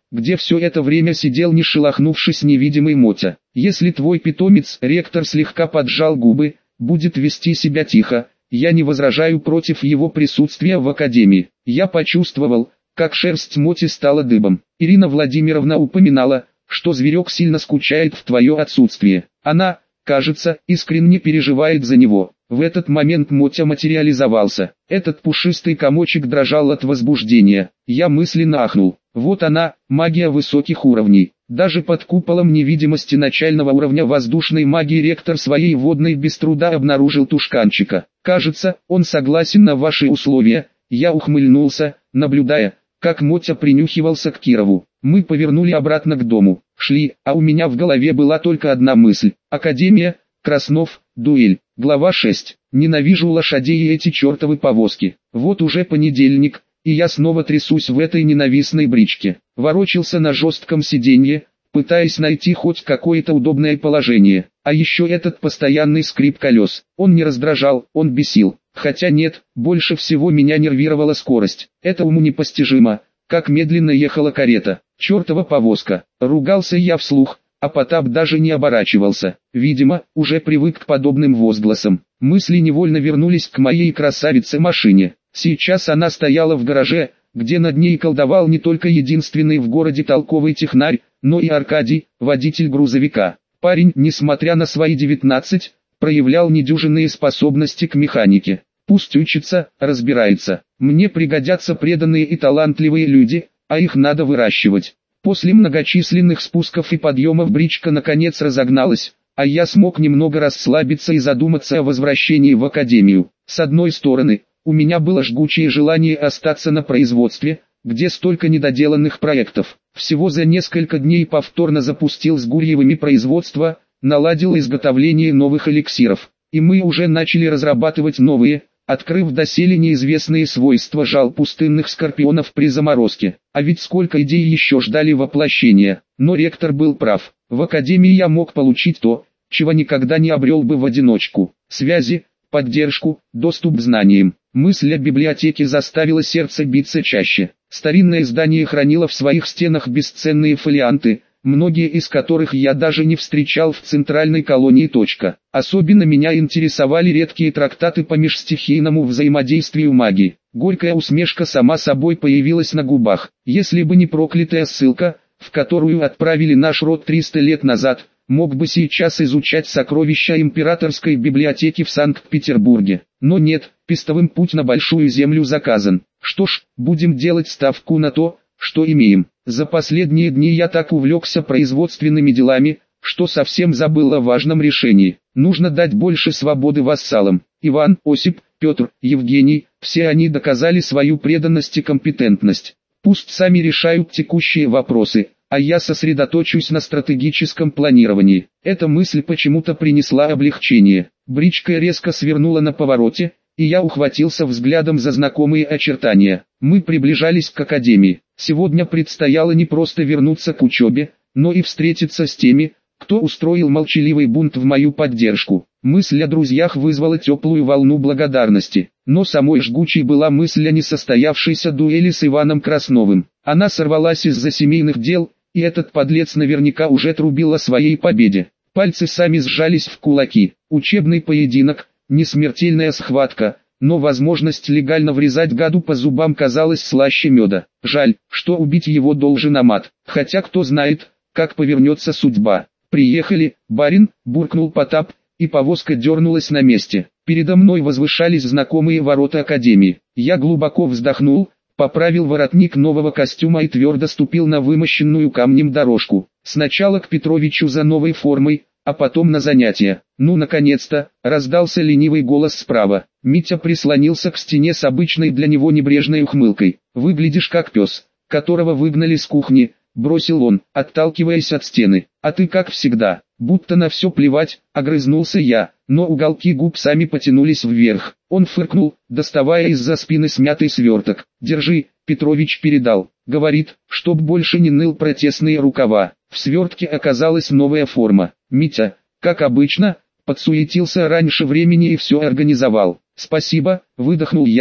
где все это время сидел не шелохнувшись невидимый Мотя. Если твой питомец, ректор слегка поджал губы, будет вести себя тихо, я не возражаю против его присутствия в академии. Я почувствовал, как шерсть Моти стала дыбом. Ирина Владимировна упоминала, что зверек сильно скучает в твое отсутствие. Она, кажется, искренне переживает за него. В этот момент Мотя материализовался. Этот пушистый комочек дрожал от возбуждения. Я мысленно ахнул. Вот она, магия высоких уровней. Даже под куполом невидимости начального уровня воздушной магии ректор своей водной без труда обнаружил тушканчика. Кажется, он согласен на ваши условия. Я ухмыльнулся, наблюдая, как Мотя принюхивался к Кирову. Мы повернули обратно к дому. Шли, а у меня в голове была только одна мысль. Академия, Краснов, дуэль. Глава шесть. Ненавижу лошадей и эти чертовы повозки. Вот уже понедельник, и я снова трясусь в этой ненавистной бричке. Ворочался на жестком сиденье, пытаясь найти хоть какое-то удобное положение. А еще этот постоянный скрип колес. Он не раздражал, он бесил. Хотя нет, больше всего меня нервировала скорость. Это уму непостижимо, как медленно ехала карета. Чертова повозка. Ругался я вслух, а Потап даже не оборачивался. Видимо, уже привык к подобным возгласам. Мысли невольно вернулись к моей красавице-машине. Сейчас она стояла в гараже, где над ней колдовал не только единственный в городе толковый технарь, но и Аркадий, водитель грузовика. Парень, несмотря на свои девятнадцать, проявлял недюжинные способности к механике. Пусть учится, разбирается. Мне пригодятся преданные и талантливые люди, а их надо выращивать. После многочисленных спусков и подъемов бричка наконец разогналась, а я смог немного расслабиться и задуматься о возвращении в академию. С одной стороны, у меня было жгучее желание остаться на производстве, где столько недоделанных проектов. Всего за несколько дней повторно запустил с Гурьевыми производство, наладил изготовление новых эликсиров. И мы уже начали разрабатывать новые, открыв доселе неизвестные свойства жал пустынных скорпионов при заморозке. А ведь сколько идей еще ждали воплощения. Но ректор был прав. В академии я мог получить то, чего никогда не обрел бы в одиночку. Связи, поддержку, доступ к знаниям. Мысль о библиотеке заставила сердце биться чаще. Старинное здание хранило в своих стенах бесценные фолианты, многие из которых я даже не встречал в центральной колонии. Точка. Особенно меня интересовали редкие трактаты по межстихийному взаимодействию магии. Горькая усмешка сама собой появилась на губах. Если бы не проклятая ссылка, в которую отправили наш род триста лет назад, мог бы сейчас изучать сокровища императорской библиотеки в Санкт-Петербурге. Но нет, пестовым путь на большую землю заказан. Что ж, будем делать ставку на то, что имеем. За последние дни я так увлекся производственными делами, что совсем забыл о важном решении. Нужно дать больше свободы вассалам. Иван, Осип, Петр, Евгений, все они доказали свою преданность и компетентность. Пусть сами решают текущие вопросы, а я сосредоточусь на стратегическом планировании. Эта мысль почему-то принесла облегчение. Бричка резко свернула на повороте, и я ухватился взглядом за знакомые очертания. Мы приближались к академии. Сегодня предстояло не просто вернуться к учебе, но и встретиться с теми, кто устроил молчаливый бунт в мою поддержку. Мысль о друзьях вызвала теплую волну благодарности, но самой жгучей была мысль о несостоявшейся дуэли с Иваном Красновым. Она сорвалась из-за семейных дел, и этот подлец наверняка уже трубил о своей победе. Пальцы сами сжались в кулаки. Учебный поединок, не смертельная схватка, но возможность легально врезать гаду по зубам казалась слаще меда. Жаль, что убить его должен Амат, хотя кто знает, как повернется судьба. «Приехали, барин», — буркнул Потап, и повозка дернулась на месте. Передо мной возвышались знакомые ворота академии. Я глубоко вздохнул, поправил воротник нового костюма и твердо ступил на вымощенную камнем дорожку. Сначала к Петровичу за новой формой, а потом на занятия. «Ну, наконец-то!» — раздался ленивый голос справа. Митя прислонился к стене с обычной для него небрежной ухмылкой. «Выглядишь как пес, которого выгнали с кухни», — бросил он, отталкиваясь от стены. «А ты как всегда, будто на все плевать», — огрызнулся я, но уголки губ сами потянулись вверх. Он фыркнул, доставая из-за спины смятый сверток. «Держи», — Петрович передал. «Говорит, чтоб больше не ныл про тесные рукава». В свертке оказалась новая форма. Митя, как обычно, подсуетился раньше времени и все организовал. «Спасибо», — выдохнул я,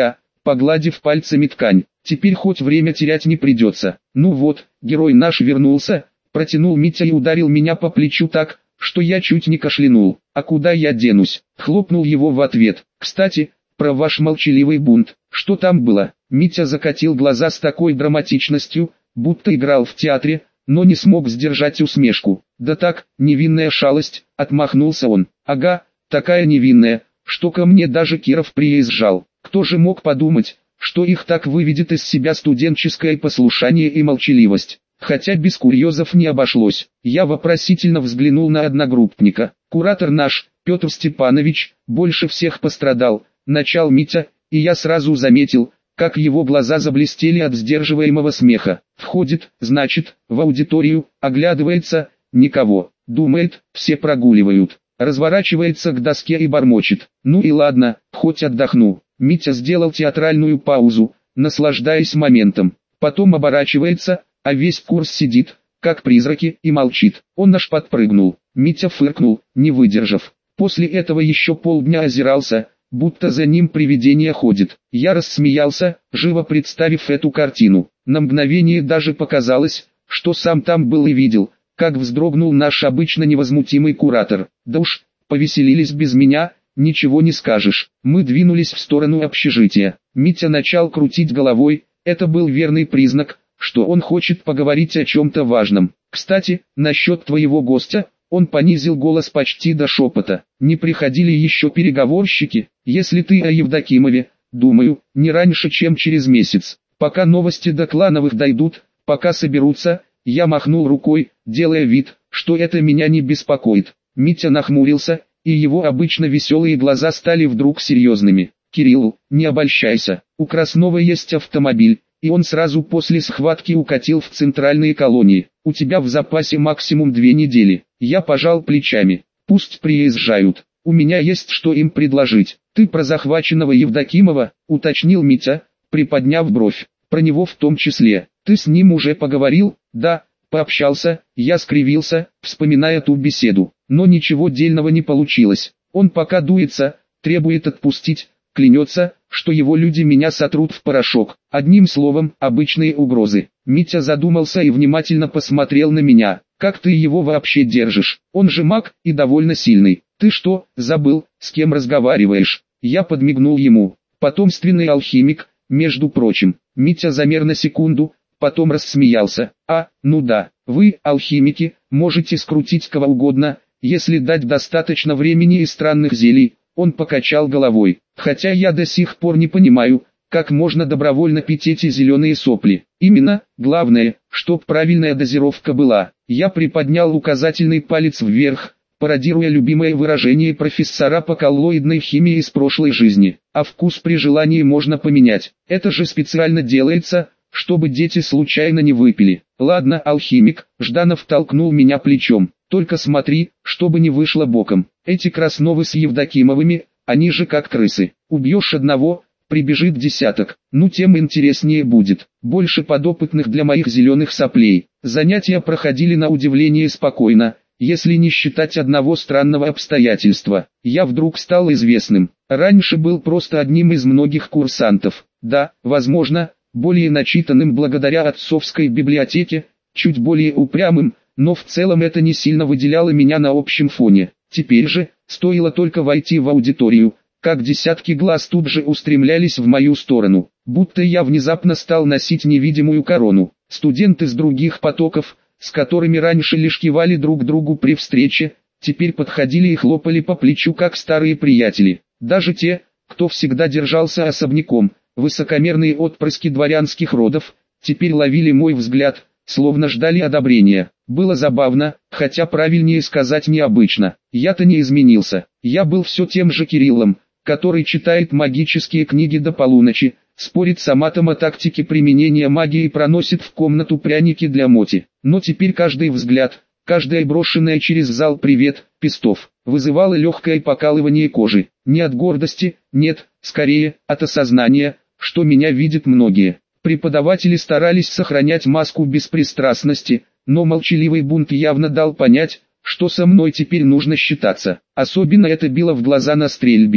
погладив пальцами ткань. Теперь хоть время терять не придется. Ну вот, герой наш вернулся, протянул Митя и ударил меня по плечу так, что я чуть не кашлянул. А куда я денусь? Хлопнул его в ответ. Кстати, про ваш молчаливый бунт. Что там было? Митя закатил глаза с такой драматичностью, будто играл в театре, но не смог сдержать усмешку. Да так, невинная шалость, отмахнулся он. Ага, такая невинная, что ко мне даже Киров приезжал. Кто же мог подумать, что их так выведет из себя студенческое послушание и молчаливость. Хотя без курьезов не обошлось. Я вопросительно взглянул на одногруппника. Куратор наш, Петр Степанович, больше всех пострадал, начал Митя, и я сразу заметил, как его глаза заблестели от сдерживаемого смеха. Входит, значит, в аудиторию, оглядывается, никого, думает, все прогуливают. Разворачивается к доске и бормочет. Ну и ладно, хоть отдохну. Митя сделал театральную паузу, наслаждаясь моментом. Потом оборачивается, а весь курс сидит, как призраки, и молчит. Он аж подпрыгнул. Митя фыркнул, не выдержав. После этого еще полдня озирался, будто за ним привидение ходит. Я рассмеялся, живо представив эту картину. На мгновение даже показалось, что сам там был и видел, как вздрогнул наш обычно невозмутимый куратор. Да уж, повеселились без меня, ничего не скажешь. Мы двинулись в сторону общежития. Митя начал крутить головой, это был верный признак, что он хочет поговорить о чем-то важном. Кстати, насчет твоего гостя, он понизил голос почти до шепота. Не приходили еще переговорщики? Если ты о Евдокимове, думаю, не раньше, чем через месяц. Пока новости до Клановых дойдут, пока соберутся, я махнул рукой, делая вид, что это меня не беспокоит. Митя нахмурился, и его обычно веселые глаза стали вдруг серьезными. Кирилл, не обольщайся, у Краснова есть автомобиль, и он сразу после схватки укатил в центральные колонии. У тебя в запасе максимум две недели. Я пожал плечами. Пусть приезжают. У меня есть что им предложить. Ты про захваченного Евдокимова, уточнил Митя, приподняв бровь. Про него в том числе. Ты с ним уже поговорил? Да, пообщался. Я скривился, вспоминая ту беседу. Но ничего дельного не получилось. Он пока дуется, требует отпустить. Клянется, что его люди меня сотрут в порошок. Одним словом, обычные угрозы. Митя задумался и внимательно посмотрел на меня. Как ты его вообще держишь? Он же маг и довольно сильный. Ты что, забыл, с кем разговариваешь? Я подмигнул ему. Потомственный алхимик, между прочим. Митя замер на секунду, потом рассмеялся. А, ну да, вы, алхимики, можете скрутить кого угодно, если дать достаточно времени и странных зелий. Он покачал головой. Хотя я до сих пор не понимаю, как можно добровольно пить эти зеленые сопли. Именно, главное, чтоб правильная дозировка была. Я приподнял указательный палец вверх, пародируя любимое выражение профессора по коллоидной химии из прошлой жизни. А вкус при желании можно поменять. Это же специально делается, чтобы дети случайно не выпили. Ладно, алхимик, Жданов толкнул меня плечом. Только смотри, чтобы не вышло боком. Эти Красновы с Евдокимовыми, они же как крысы. Убьешь одного, прибежит десяток. Ну тем интереснее будет. Больше подопытных для моих зеленых соплей. Занятия проходили на удивление спокойно, если не считать одного странного обстоятельства. Я вдруг стал известным. Раньше был просто одним из многих курсантов. Да, возможно, более начитанным благодаря отцовской библиотеке, чуть более упрямым, но в целом это не сильно выделяло меня на общем фоне. Теперь же, стоило только войти в аудиторию, как десятки глаз тут же устремлялись в мою сторону, будто я внезапно стал носить невидимую корону. Студенты с других потоков, с которыми раньше лишь кивали друг другу при встрече, теперь подходили и хлопали по плечу как старые приятели. Даже те, кто всегда держался особняком, высокомерные отпрыски дворянских родов, теперь ловили мой взгляд, словно ждали одобрения. Было забавно, хотя правильнее сказать необычно. Я-то не изменился. Я был все тем же Кириллом, который читает магические книги до полуночи, спорит с Аматом о тактике применения магии и проносит в комнату пряники для Моти. Но теперь каждый взгляд, каждая брошенная через зал «Привет, Пестов» вызывало легкое покалывание кожи. Не от гордости, нет, скорее, от осознания, что меня видят многие. Преподаватели старались сохранять маску беспристрастности, но молчаливый бунт явно дал понять, что со мной теперь нужно считаться. Особенно это било в глаза на стрельбище.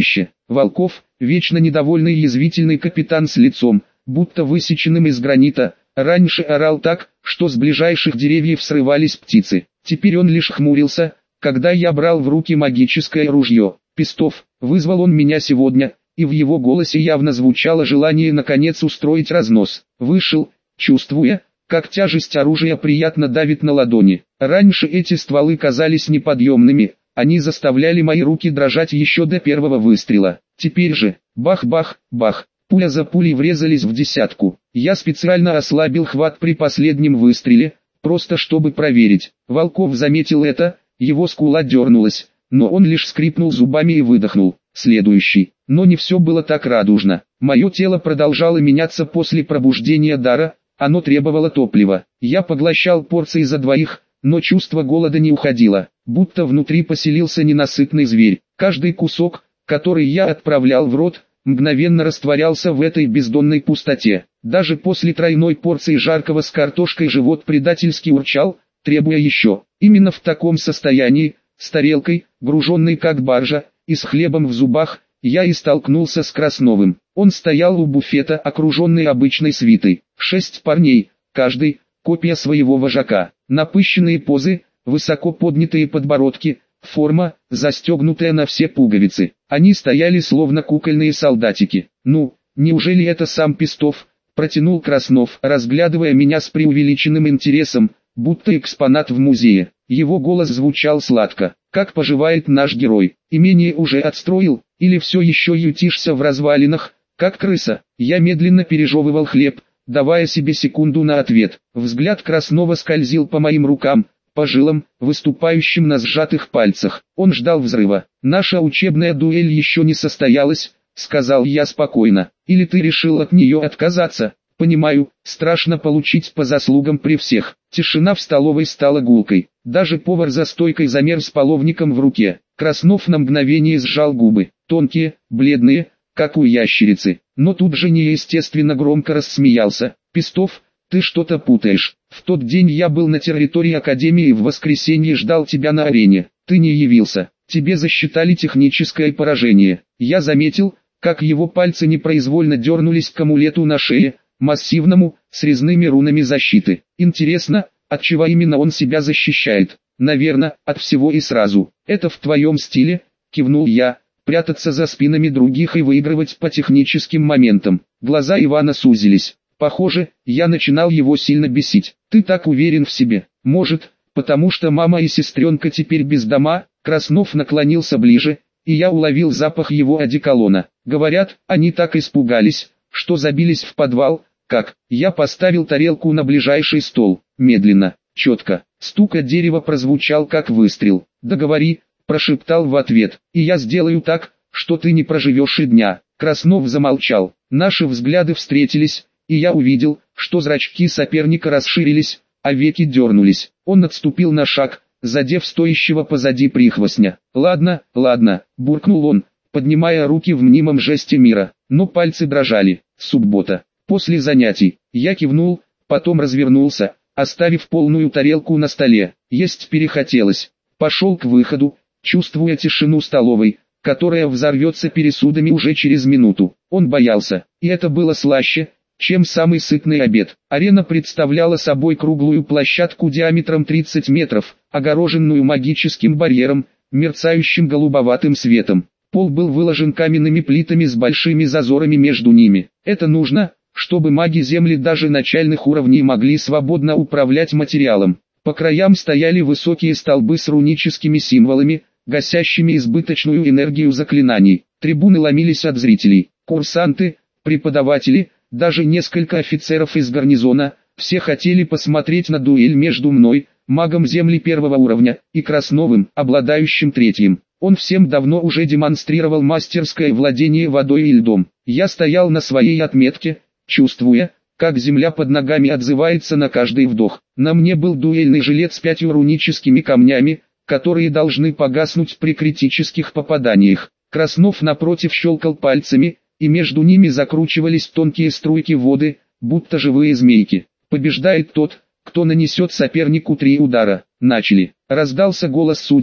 Волков, вечно недовольный и язвительный капитан с лицом, будто высеченным из гранита, раньше орал так, что с ближайших деревьев срывались птицы. Теперь он лишь хмурился, когда я брал в руки магическое ружье. «Пестов», вызвал он меня сегодня, и в его голосе явно звучало желание наконец устроить разнос. Вышел, чувствуя, как тяжесть оружия приятно давит на ладони. Раньше эти стволы казались неподъемными, они заставляли мои руки дрожать еще до первого выстрела. Теперь же, бах-бах, бах, пуля за пулей врезались в десятку. Я специально ослабил хват при последнем выстреле, просто чтобы проверить. Волков заметил это, его скула дернулась, но он лишь скрипнул зубами и выдохнул. Следующий. Но не все было так радужно. Мое тело продолжало меняться после пробуждения дара, оно требовало топлива. Я поглощал порции за двоих, но чувство голода не уходило, будто внутри поселился ненасытный зверь. Каждый кусок, который я отправлял в рот, мгновенно растворялся в этой бездонной пустоте. Даже после тройной порции жаркого с картошкой живот предательски урчал, требуя еще. Именно в таком состоянии, с тарелкой, груженной как баржа, и с хлебом в зубах, я и столкнулся с Красновым. Он стоял у буфета, окруженный обычной свитой. Шесть парней, каждый, копия своего вожака. Напыщенные позы, высоко поднятые подбородки, форма, застегнутая на все пуговицы. Они стояли словно кукольные солдатики. «Ну, неужели это сам Пестов?» – протянул Краснов, разглядывая меня с преувеличенным интересом, будто экспонат в музее. Его голос звучал сладко. «Как поживает наш герой? Имение уже отстроил, или все еще ютишься в развалинах, как крыса?» Я медленно пережевывал хлеб, давая себе секунду на ответ. Взгляд Краснова скользил по моим рукам, по жилам, выступающим на сжатых пальцах. Он ждал взрыва. «Наша учебная дуэль еще не состоялась», — сказал я спокойно. «Или ты решил от нее отказаться?» «Понимаю, страшно получить по заслугам при всех». Тишина в столовой стала гулкой. Даже повар за стойкой замер с половником в руке. Краснов на мгновение сжал губы, тонкие, бледные, как у ящерицы, но тут же неестественно громко рассмеялся. «Пестов, ты что-то путаешь. В тот день я был на территории Академии и в воскресенье ждал тебя на арене. Ты не явился. Тебе засчитали техническое поражение». Я заметил, как его пальцы непроизвольно дернулись к амулету на шее, массивному, с резными рунами защиты. Интересно, от чего именно он себя защищает? Наверное, от всего и сразу. «Это в твоем стиле», — кивнул я, — «прятаться за спинами других и выигрывать по техническим моментам». Глаза Ивана сузились. Похоже, я начинал его сильно бесить. «Ты так уверен в себе? Может, потому что мама и сестренка теперь без дома?» Краснов наклонился ближе, и я уловил запах его одеколона. Говорят, они так испугались, что забились в подвал. «Как?» Я поставил тарелку на ближайший стол, медленно, четко. Стук от дерева прозвучал как выстрел. «Договори», — прошептал в ответ, — «и я сделаю так, что ты не проживешь и дня». Краснов замолчал. Наши взгляды встретились, и я увидел, что зрачки соперника расширились, а веки дернулись. Он отступил на шаг, задев стоящего позади прихвостня. «Ладно, ладно», — буркнул он, поднимая руки в мнимом жесте мира, но пальцы дрожали. «Суббота. После занятий». Я кивнул, потом развернулся, оставив полную тарелку на столе. Есть перехотелось. Пошел к выходу, чувствуя тишину столовой, которая взорвется пересудами уже через минуту. Он боялся, и это было слаще, чем самый сытный обед. Арена представляла собой круглую площадку диаметром тридцать метров, огороженную магическим барьером, мерцающим голубоватым светом. Пол был выложен каменными плитами с большими зазорами между ними. Это нужно, чтобы маги земли даже начальных уровней могли свободно управлять материалом. По краям стояли высокие столбы с руническими символами, гасящими избыточную энергию заклинаний. Трибуны ломились от зрителей. Курсанты, преподаватели, даже несколько офицеров из гарнизона, все хотели посмотреть на дуэль между мной, магом земли первого уровня, и Красновым, обладающим третьим. Он всем давно уже демонстрировал мастерское владение водой и льдом. Я стоял на своей отметке, чувствуя, как земля под ногами отзывается на каждый вдох. На мне был дуэльный жилет с пятью руническими камнями, которые должны погаснуть при критических попаданиях. Краснов напротив щелкал пальцами, и между ними закручивались тонкие струйки воды, будто живые змейки. «Побеждает тот, кто нанесет сопернику три удара». Начали. Раздался голос судьи,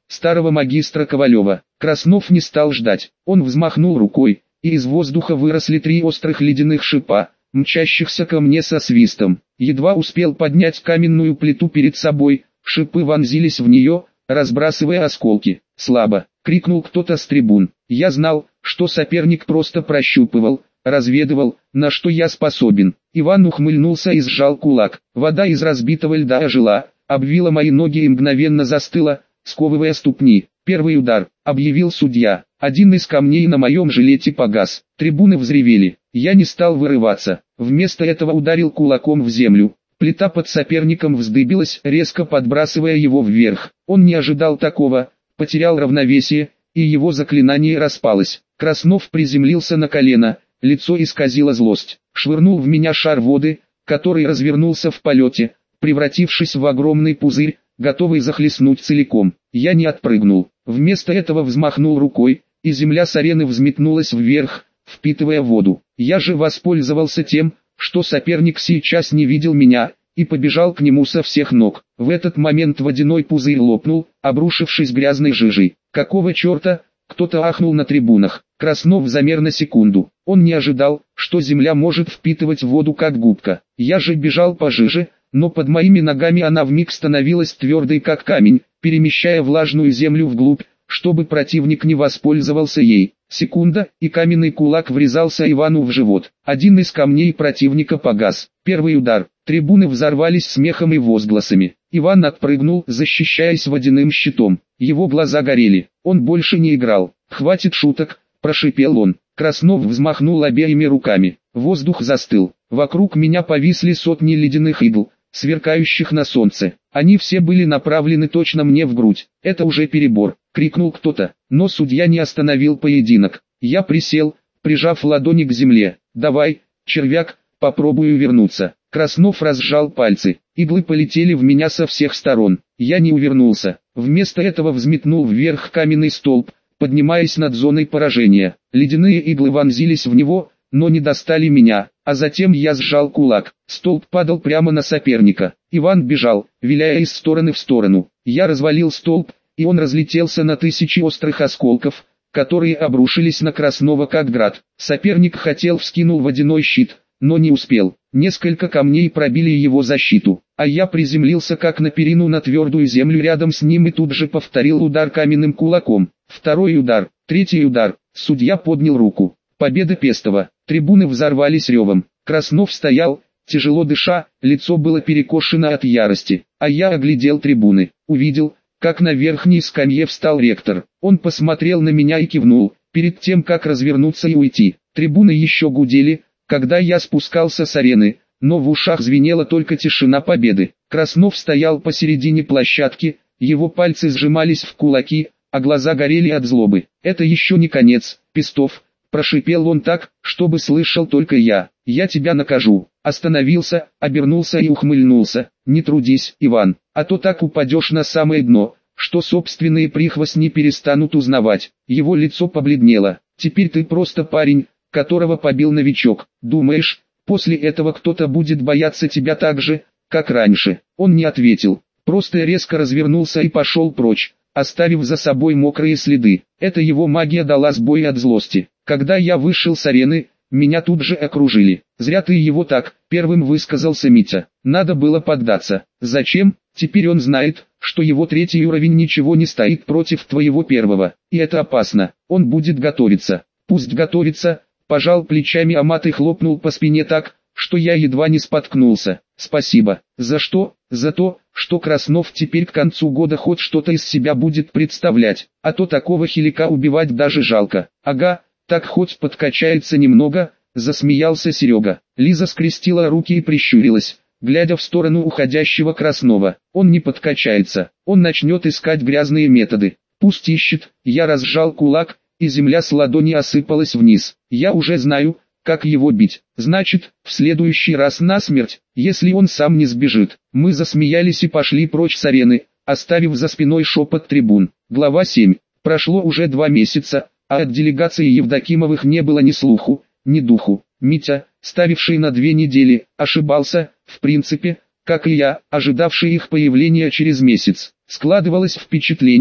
старого магистра Ковалева. Краснов не стал ждать, он взмахнул рукой, и из воздуха выросли три острых ледяных шипа, мчащихся ко мне со свистом. Едва успел поднять каменную плиту перед собой, шипы вонзились в нее, разбрасывая осколки. «Слабо!» — крикнул кто-то с трибун. Я знал, что соперник просто прощупывал, разведывал, на что я способен. Иван ухмыльнулся и сжал кулак. Вода из разбитого льда ожила, обвила мои ноги и мгновенно застыла, сковывая ступни. «Первый удар», — объявил судья. Один из камней на моем жилете погас. Трибуны взревели. Я не стал вырываться. Вместо этого ударил кулаком в землю. Плита под соперником вздыбилась, резко подбрасывая его вверх. Он не ожидал такого, потерял равновесие, и его заклинание распалось. Краснов приземлился на колено, лицо исказило злость. Швырнул в меня шар воды, который развернулся в полете, превратившись в огромный пузырь, готовый захлестнуть целиком. Я не отпрыгнул. Вместо этого взмахнул рукой, и земля с арены взметнулась вверх, впитывая воду. Я же воспользовался тем, что соперник сейчас не видел меня, и побежал к нему со всех ног. В этот момент водяной пузырь лопнул, обрушившись грязной жижей. «Какого черта?» — кто-то ахнул на трибунах. Краснов замер на секунду. Он не ожидал, что земля может впитывать воду как губка. Я же бежал по жиже, но под моими ногами она вмиг становилась твердой как камень, перемещая влажную землю вглубь, чтобы противник не воспользовался ей. Секунда, и каменный кулак врезался Ивану в живот. Один из камней противника погас. Первый удар. Трибуны взорвались смехом и возгласами. Иван отпрыгнул, защищаясь водяным щитом. Его глаза горели. Он больше не играл. «Хватит шуток», – прошипел он. Краснов взмахнул обеими руками. Воздух застыл. Вокруг меня повисли сотни ледяных игл, сверкающих на солнце. Они все были направлены точно мне в грудь. «Это уже перебор», — крикнул кто-то, но судья не остановил поединок. Я присел, прижав ладони к земле. «Давай, червяк, попробую вернуться». Краснов разжал пальцы. Иглы полетели в меня со всех сторон. Я не увернулся. Вместо этого взметнул вверх каменный столб, поднимаясь над зоной поражения. Ледяные иглы вонзились в него, но не достали меня, а затем я сжал кулак. Столб падал прямо на соперника. Иван бежал, виляя из стороны в сторону. Я развалил столб, и он разлетелся на тысячи острых осколков, которые обрушились на Краснова как град. Соперник хотел вскинул водяной щит, но не успел. Несколько камней пробили его защиту, а я приземлился как на перину на твердую землю рядом с ним и тут же повторил удар каменным кулаком. Второй удар, третий удар. Судья поднял руку. Победа Пестова. Трибуны взорвались ревом. Краснов стоял, тяжело дыша, лицо было перекошено от ярости. А я оглядел трибуны. Увидел, как на верхней скамье встал ректор. Он посмотрел на меня и кивнул, перед тем как развернуться и уйти. Трибуны еще гудели, когда я спускался с арены, но в ушах звенела только тишина победы. Краснов стоял посередине площадки, его пальцы сжимались в кулаки, а глаза горели от злобы. «Это еще не конец, Пестов», — прошипел он так, чтобы слышал только я. «Я тебя накажу». Остановился, обернулся и ухмыльнулся. «Не трудись, Иван, а то так упадешь на самое дно, что собственные прихвостни перестанут узнавать». Его лицо побледнело. «Теперь ты просто парень, которого побил новичок. Думаешь, после этого кто-то будет бояться тебя так же, как раньше?» Он не ответил, просто резко развернулся и пошел прочь, оставив за собой мокрые следы. Это его магия дала сбой от злости. Когда я вышел с арены, меня тут же окружили. «Зря ты его так», — первым высказался Митя. «Надо было поддаться». «Зачем? Теперь он знает, что его третий уровень ничего не стоит против твоего первого. И это опасно. Он будет готовиться». «Пусть готовится», — пожал плечами Амат и хлопнул по спине так, что я едва не споткнулся. «Спасибо». «За что?» «За то, что Краснов теперь к концу года хоть что-то из себя будет представлять, а то такого хилика убивать даже жалко». «Ага, так хоть подкачается немного», — засмеялся Серега. Лиза скрестила руки и прищурилась, глядя в сторону уходящего Краснова. «Он не подкачается, он начнет искать грязные методы. Пусть ищет». Я разжал кулак, и земля с ладони осыпалась вниз. «Я уже знаю, как его бить. Значит, в следующий раз насмерть, если он сам не сбежит». Мы засмеялись и пошли прочь с арены, оставив за спиной шепот трибун. Глава семь. Прошло уже два месяца, а от делегации Евдокимовых не было ни слуху, ни духу. Митя, ставивший на две недели, ошибался, в принципе, как и я, ожидавший их появления через месяц. Складывалось впечатление,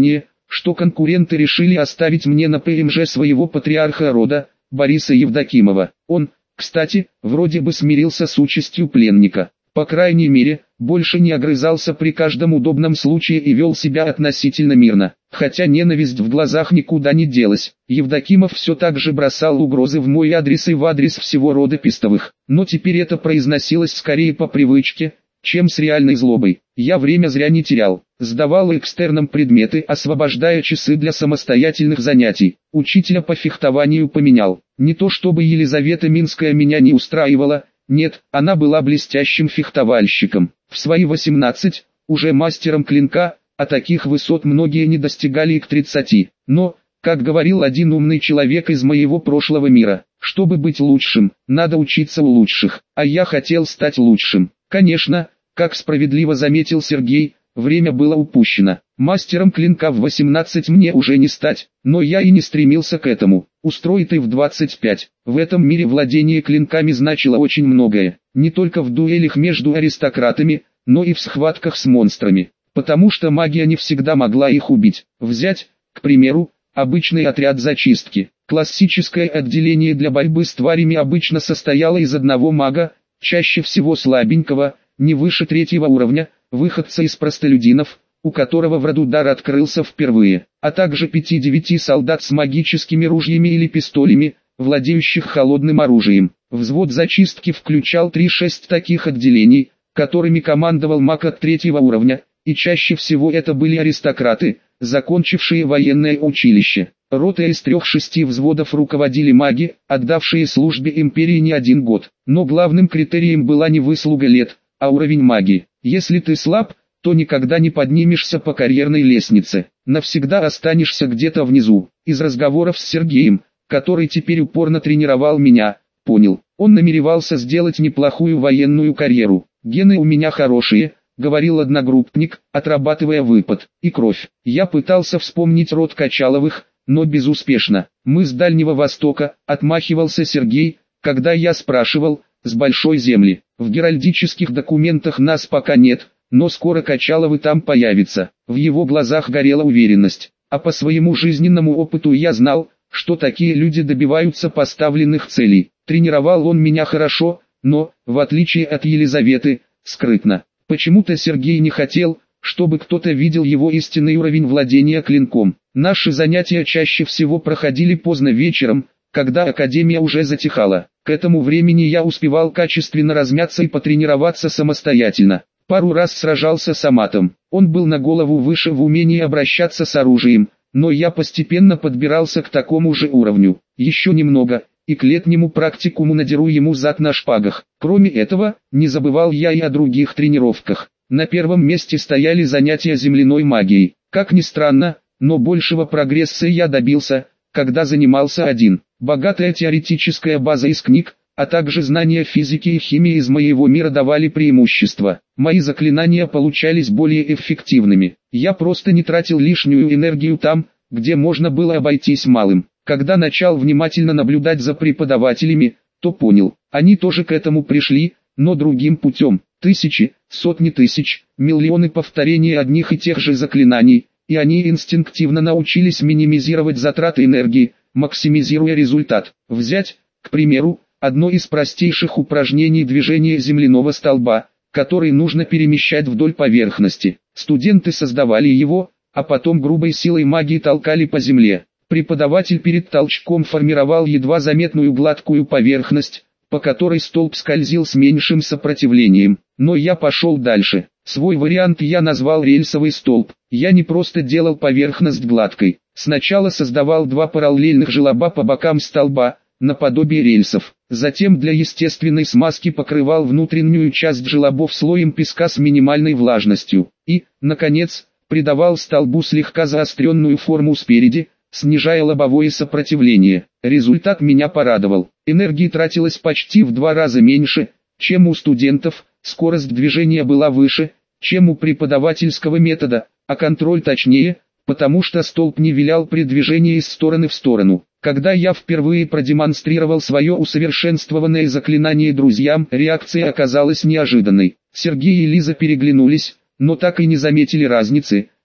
что конкуренты решили оставить мне на ПМЖ своего патриарха рода, Бориса Евдокимова. Он, кстати, вроде бы смирился с участью пленника. По крайней мере, больше не огрызался при каждом удобном случае и вел себя относительно мирно. Хотя ненависть в глазах никуда не делась. Евдокимов все так же бросал угрозы в мой адрес и в адрес всего рода Пестовых. Но теперь это произносилось скорее по привычке, чем с реальной злобой. Я время зря не терял. Сдавал экстерном предметы, освобождая часы для самостоятельных занятий. Учителя по фехтованию поменял. Не то чтобы Елизавета Минская меня не устраивала, нет, она была блестящим фехтовальщиком. В свои восемнадцать, уже мастером клинка, а таких высот многие не достигали и к тридцати. Но, как говорил один умный человек из моего прошлого мира, чтобы быть лучшим, надо учиться у лучших, а я хотел стать лучшим. Конечно, как справедливо заметил Сергей, время было упущено. Мастером клинка в восемнадцать мне уже не стать, но я и не стремился к этому. Устроитый в двадцать пять. В этом мире владение клинками значило очень многое. Не только в дуэлях между аристократами, но и в схватках с монстрами. Потому что магия не всегда могла их убить. Взять, к примеру, обычный отряд зачистки. Классическое отделение для борьбы с тварями обычно состояло из одного мага, чаще всего слабенького, не выше третьего уровня, выходца из простолюдинов, у которого в роду дар открылся впервые, а также пяти-девяти солдат с магическими ружьями или пистолями, владеющих холодным оружием. Взвод зачистки включал три-шесть таких отделений, которыми командовал маг от третьего уровня, и чаще всего это были аристократы, закончившие военное училище. Роты из трех-шести взводов руководили маги, отдавшие службе империи не один год. Но главным критерием была не выслуга лет, а уровень магии. Если ты слаб, то никогда не поднимешься по карьерной лестнице, навсегда останешься где-то внизу. Из разговоров с Сергеем, который теперь упорно тренировал меня, понял, он намеревался сделать неплохую военную карьеру. «Гены у меня хорошие», — говорил одногруппник, отрабатывая выпад, и кровь. Я пытался вспомнить род Качаловых, но безуспешно. «Мы с Дальнего Востока», — отмахивался Сергей, когда я спрашивал, «с Большой Земли. В геральдических документах нас пока нет, но скоро Качаловы там появятся». В его глазах горела уверенность, а по своему жизненному опыту я знал, что такие люди добиваются поставленных целей. Тренировал он меня хорошо, но, в отличие от Елизаветы, скрытно. Почему-то Сергей не хотел, чтобы кто-то видел его истинный уровень владения клинком. Наши занятия чаще всего проходили поздно вечером, когда академия уже затихала. К этому времени я успевал качественно размяться и потренироваться самостоятельно. Пару раз сражался с Аматом. Он был на голову выше в умении обращаться с оружием, но я постепенно подбирался к такому же уровню. Еще немного, и к летнему практикуму надеру ему зад на шпагах. Кроме этого, не забывал я и о других тренировках. На первом месте стояли занятия земляной магией. Как ни странно, но большего прогресса я добился, когда занимался один. Богатая теоретическая база из книг, а также знания физики и химии из моего мира давали преимущество. Мои заклинания получались более эффективными. Я просто не тратил лишнюю энергию там, где можно было обойтись малым. Когда начал внимательно наблюдать за преподавателями, то понял, они тоже к этому пришли, но другим путем. Тысячи, сотни тысяч, миллионы повторений одних и тех же заклинаний, и они инстинктивно научились минимизировать затраты энергии, максимизируя результат. Взять, к примеру, одно из простейших упражнений движения земляного столба, который нужно перемещать вдоль поверхности. Студенты создавали его, а потом грубой силой магии толкали по земле. Преподаватель перед толчком формировал едва заметную гладкую поверхность, по которой столб скользил с меньшим сопротивлением. Но я пошел дальше. Свой вариант я назвал рельсовый столб. Я не просто делал поверхность гладкой. Сначала создавал два параллельных желоба по бокам столба, наподобие рельсов. Затем для естественной смазки покрывал внутреннюю часть желобов слоем песка с минимальной влажностью. И, наконец, придавал столбу слегка заостренную форму спереди, снижая лобовое сопротивление. Результат меня порадовал. Энергии тратилось почти в два раза меньше, чем у студентов, скорость движения была выше, чем у преподавательского метода, а контроль точнее, потому что столб не вилял при движении из стороны в сторону. Когда я впервые продемонстрировал свое усовершенствованное заклинание друзьям, реакция оказалась неожиданной. Сергей и Лиза переглянулись, но так и не заметили разницы,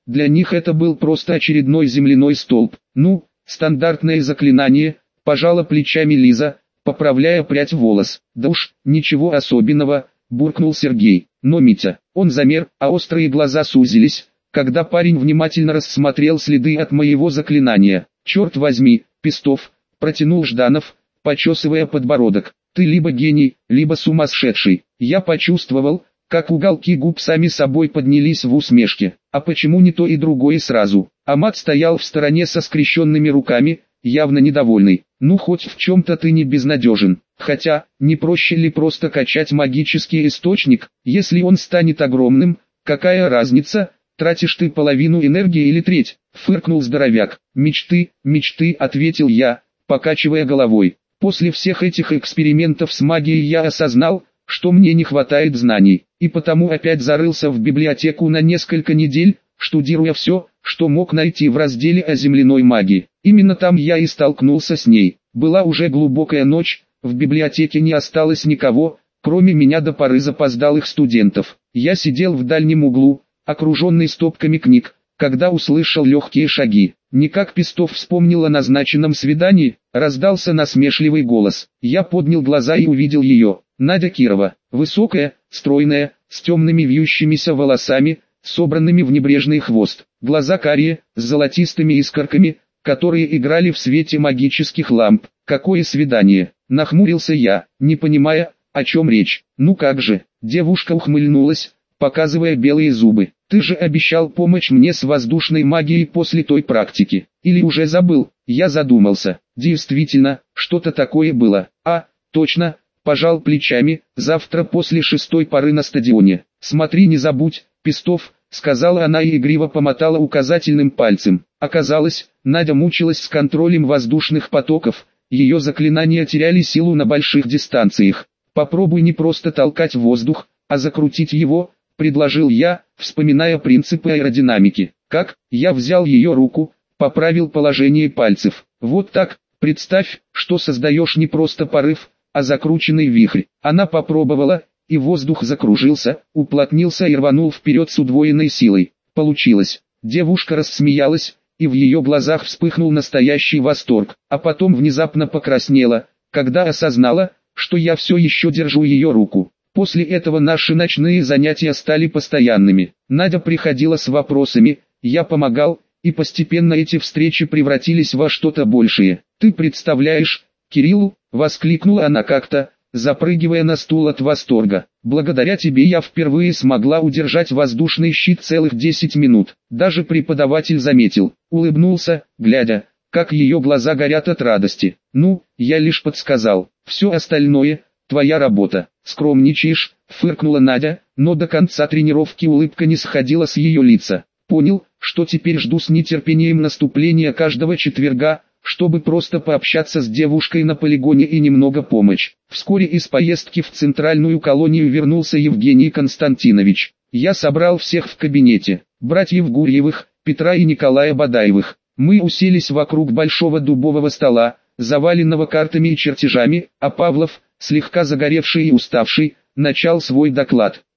для них это был просто очередной земляной столб. Ну, стандартное заклинание, пожала плечами Лиза, поправляя прядь волос. Да уж, ничего особенного, буркнул Сергей. Но Митя, он замер, а острые глаза сузились, когда парень внимательно рассмотрел следы от моего заклинания. Черт возьми, Пестов, протянул Жданов, почесывая подбородок. Ты либо гений, либо сумасшедший. Я почувствовал, как уголки губ сами собой поднялись в усмешке. А почему не то и другое сразу? Амат стоял в стороне со скрещенными руками, явно недовольный. Ну хоть в чем-то ты не безнадежен. Хотя, не проще ли просто качать магический источник? Если он станет огромным, какая разница, тратишь ты половину энергии или треть? Фыркнул здоровяк. Мечты, мечты, ответил я, покачивая головой. После всех этих экспериментов с магией я осознал, что мне не хватает знаний, и потому опять зарылся в библиотеку на несколько недель, штудируя все, что мог найти в разделе о земляной магии. Именно там я и столкнулся с ней. Была уже глубокая ночь, в библиотеке не осталось никого, кроме меня до поры запоздалых студентов. Я сидел в дальнем углу, окруженный стопками книг, когда услышал легкие шаги. Не как Пестов вспомнил о назначенном свидании, раздался насмешливый голос. Я поднял глаза и увидел ее. Надя Кирова, высокая, стройная, с темными вьющимися волосами, собранными в небрежный хвост. Глаза карие, с золотистыми искорками, которые играли в свете магических ламп. Какое свидание? Нахмурился я, не понимая, о чем речь. Ну как же, девушка ухмыльнулась, показывая белые зубы. Ты же обещал помочь мне с воздушной магией после той практики. Или уже забыл? Я задумался. Действительно, что-то такое было. А, точно, пожал плечами, завтра после шестой пары на стадионе. Смотри, не забудь, Пестов, сказала она и игриво помотала указательным пальцем. Оказалось, Надя мучилась с контролем воздушных потоков, ее заклинания теряли силу на больших дистанциях. Попробуй не просто толкать воздух, а закрутить его, предложил я, вспоминая принципы аэродинамики. Как? Я взял ее руку, поправил положение пальцев. Вот так, представь, что создаешь не просто порыв, а закрученный вихрь. Она попробовала, и воздух закружился, уплотнился и рванул вперед с удвоенной силой. Получилось. Девушка рассмеялась, и в ее глазах вспыхнул настоящий восторг, а потом внезапно покраснела, когда осознала, что я все еще держу ее руку. После этого наши ночные занятия стали постоянными. Надя приходила с вопросами, я помогал, и постепенно эти встречи превратились во что-то большее. «Ты представляешь, Кириллу?» — воскликнула она как-то, запрыгивая на стул от восторга. «Благодаря тебе я впервые смогла удержать воздушный щит целых десять минут». Даже преподаватель заметил, улыбнулся, глядя, как ее глаза горят от радости. «Ну, я лишь подсказал, все остальное — твоя работа». «Скромничаешь», — фыркнула Надя, но до конца тренировки улыбка не сходила с ее лица. «Понял, что теперь жду с нетерпением наступления каждого четверга, чтобы просто пообщаться с девушкой на полигоне и немного помочь». Вскоре из поездки в центральную колонию вернулся Евгений Константинович. Я собрал всех в кабинете, братьев Гурьевых, Петра и Николая Бадаевых. Мы уселись вокруг большого дубового стола, заваленного картами и чертежами, а Павлов, слегка загоревший и уставший, начал свой доклад.